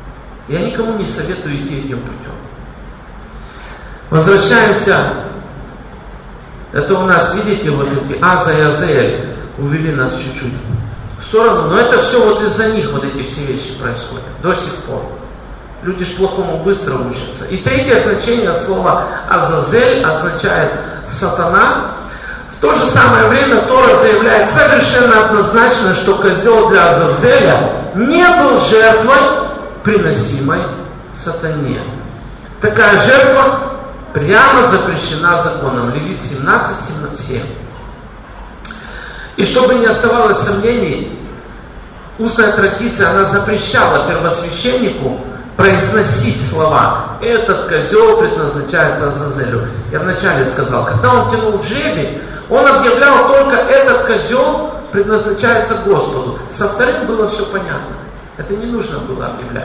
Я никому не советую идти этим путем. Возвращаемся. Это у нас, видите, вот эти Аза и Азель увели нас чуть-чуть в сторону. Но это все вот из-за них вот эти все вещи происходят. До сих пор. Люди ж плохому быстро учатся. И третье значение слова Азазель означает сатана. В то же самое время Тора заявляет совершенно однозначно, что козел для Азазеля не был жертвой, приносимой сатане. Такая жертва прямо запрещена законом. Левит семнадцать семь. И чтобы не оставалось сомнений, устная традиция, она запрещала первосвященнику произносить слова «этот козел предназначается Азазелю». Я вначале сказал, когда он тянул жребий, он объявлял только «этот козел предназначается Господу». Со вторым было все понятно. Это не нужно было объявлять.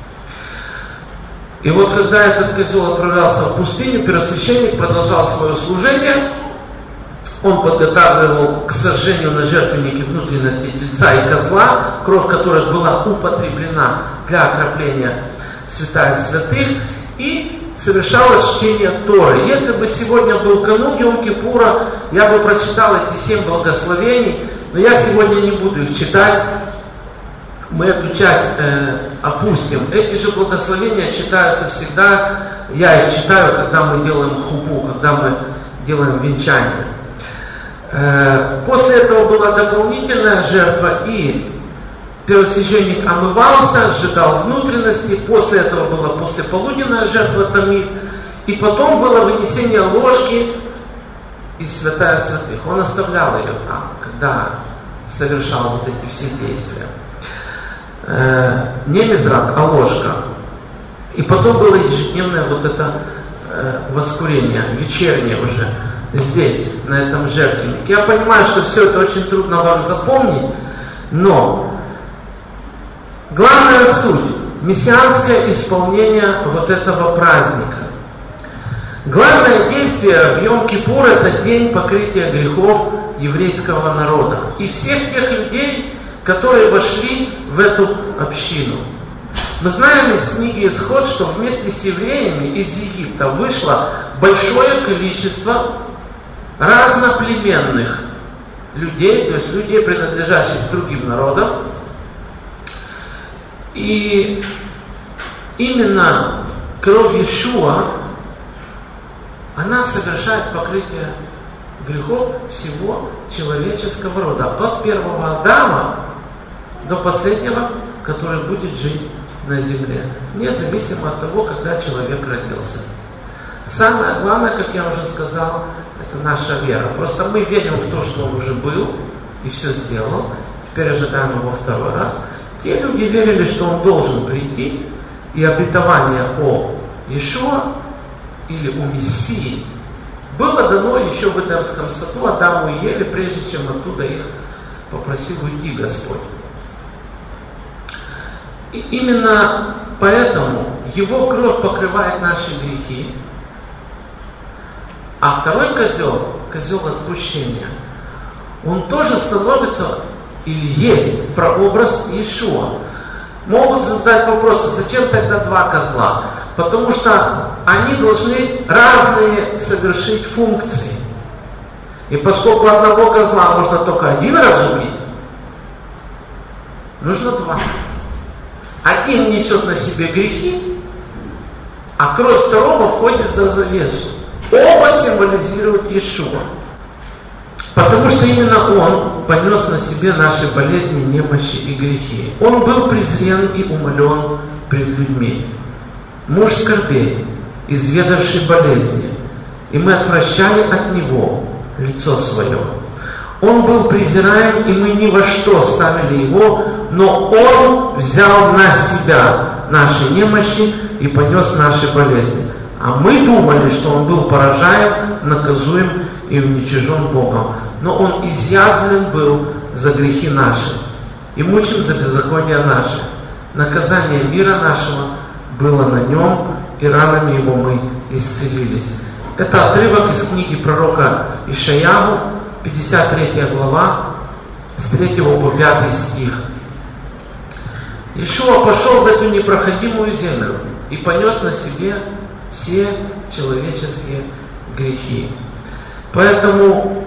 И вот когда этот козел отправлялся в пустыню, первосвященник продолжал свое служение. Он подготавливал к сожжению на жертвеннике внутренности тельца и козла, кровь которых была употреблена для окропления святая святых, и совершалось чтение Торы. Если бы сегодня был канун Йом-Кипура, я бы прочитал эти семь благословений, но я сегодня не буду их читать. Мы эту часть э, опустим. Эти же благословения читаются всегда. Я их читаю, когда мы делаем хупу, когда мы делаем венчание. Э, после этого была дополнительная жертва, и первосвященник омывался, сжигал внутренности. После этого была послеполуденная жертва тамид. И потом было вынесение ложки из святая святых. Он оставлял ее там, когда совершал вот эти все действия. Э, не мизрак, а ложка. И потом было ежедневное вот это э, воскурение, вечернее уже, здесь, на этом жертвеннике. Я понимаю, что все это очень трудно вам запомнить, но главная суть – мессианское исполнение вот этого праздника. Главное действие в Йом-Кипур – это день покрытия грехов еврейского народа. И всех тех людей, которые вошли в эту общину. Мы знаем из книги Исход, что вместе с евреями из Египта вышло большое количество разноплеменных людей, то есть людей, принадлежащих другим народам. И именно кровь Иешуа, она совершает покрытие грехов всего человеческого рода. От первого Адама до последнего, который будет жить на земле, независимо от того, когда человек родился. Самое главное, как я уже сказал, это наша вера. Просто мы верим в то, что он уже был и все сделал. Теперь ожидаем его второй раз. Те люди верили, что он должен прийти, и обетование о Иешуа или у Мессии было дано еще в Эдемском саду Адаму и Еве, прежде чем оттуда их попросил уйти Господь. И именно поэтому его кровь покрывает наши грехи, а второй козел, козел отпущения, он тоже становится или есть прообраз Иешуа. Могут задать вопрос, зачем тогда два козла? Потому что они должны разные совершить функции. И поскольку одного козла можно только один раз убить, нужно два. Один несет на себе грехи, а кровь второго входит за завесу. Оба символизируют Иешуа. Потому что именно Он понес на себе наши болезни, немощи и грехи. Он был презрен и умолен пред людьми. Муж скорбей, изведавший болезни, и мы отвращали от Него лицо Свое. Он был презираем, и мы ни во что ставили Его, но Он взял на себя наши немощи и понес наши болезни. А мы думали, что Он был поражаем, наказуем и уничижен Богом. Но Он изъязвлен был за грехи наши и мучен за беззаконие наше. Наказание мира нашего было на Нем, и ранами Его мы исцелились. Это отрывок из книги пророка Ишаяху, пятьдесят третья глава, с третьего по пятый стих. Иешуа пошел в эту непроходимую землю и понес на себе все человеческие грехи. Поэтому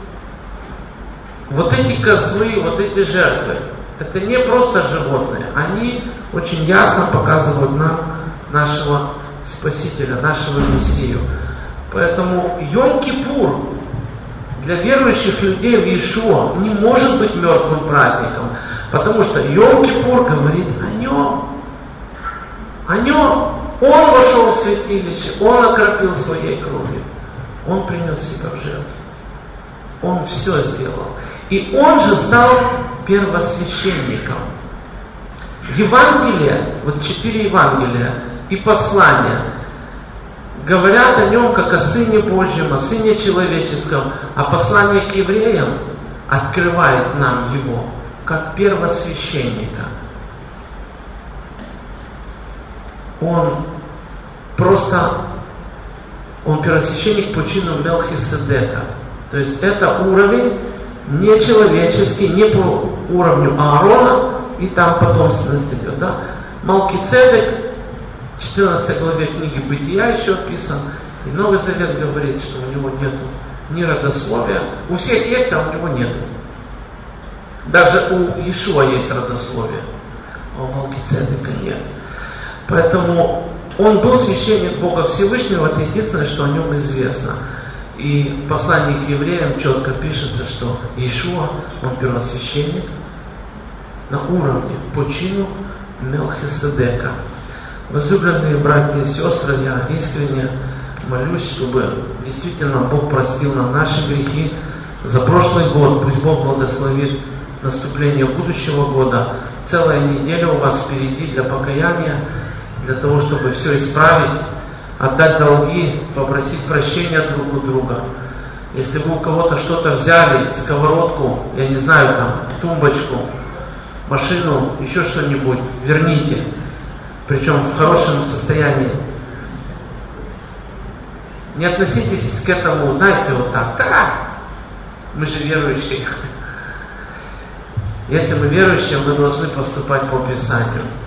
вот эти козлы, вот эти жертвы, это не просто животные, они очень ясно показывают нам нашего Спасителя, нашего Мессию. Поэтому Йом-Кипур для верующих людей в Иешуа не может быть мертвым праздником, потому что Йом-Кипур говорит о нем. О нем. Он вошел в святилище, он окропил своей кровью, он принес себя в жертву. Он все сделал. И он же стал первосвященником. Евангелие, вот четыре Евангелия и послания говорят о нем как о Сыне Божьем, о Сыне Человеческом, а послание к евреям открывает нам его как первосвященника. Он просто, он первосвященник по чину Мелхиседека. То есть это уровень не человеческий, не по уровню Аарона, и там потомственность идет. Да? Малкицедек, в четырнадцатой главе книги Бытия еще описан, и Новый Завет говорит, что у него нет ни родословия. У всех есть, а у него нет. Даже у Иешуа есть родословие, а у Малкицедека нет. Поэтому он был священник Бога Всевышнего, это единственное, что о нем известно. И в послании к евреям четко пишется, что Иешуа, он первосвященник на уровне, по чину Мелхиседека. Возлюбленные братья и сестры, я искренне молюсь, чтобы действительно Бог простил нам наши грехи за прошлый год. Пусть Бог благословит наступление будущего года. Целая неделя у вас впереди для покаяния, для того, чтобы все исправить, отдать долги, попросить прощения друг у друга. Если вы у кого-то что-то взяли, сковородку, я не знаю, там, тумбочку, машину, еще что-нибудь, верните. Причем в хорошем состоянии. Не относитесь к этому, знаете, вот так. Да, мы же верующие. Если мы верующие, мы должны поступать по Писанию.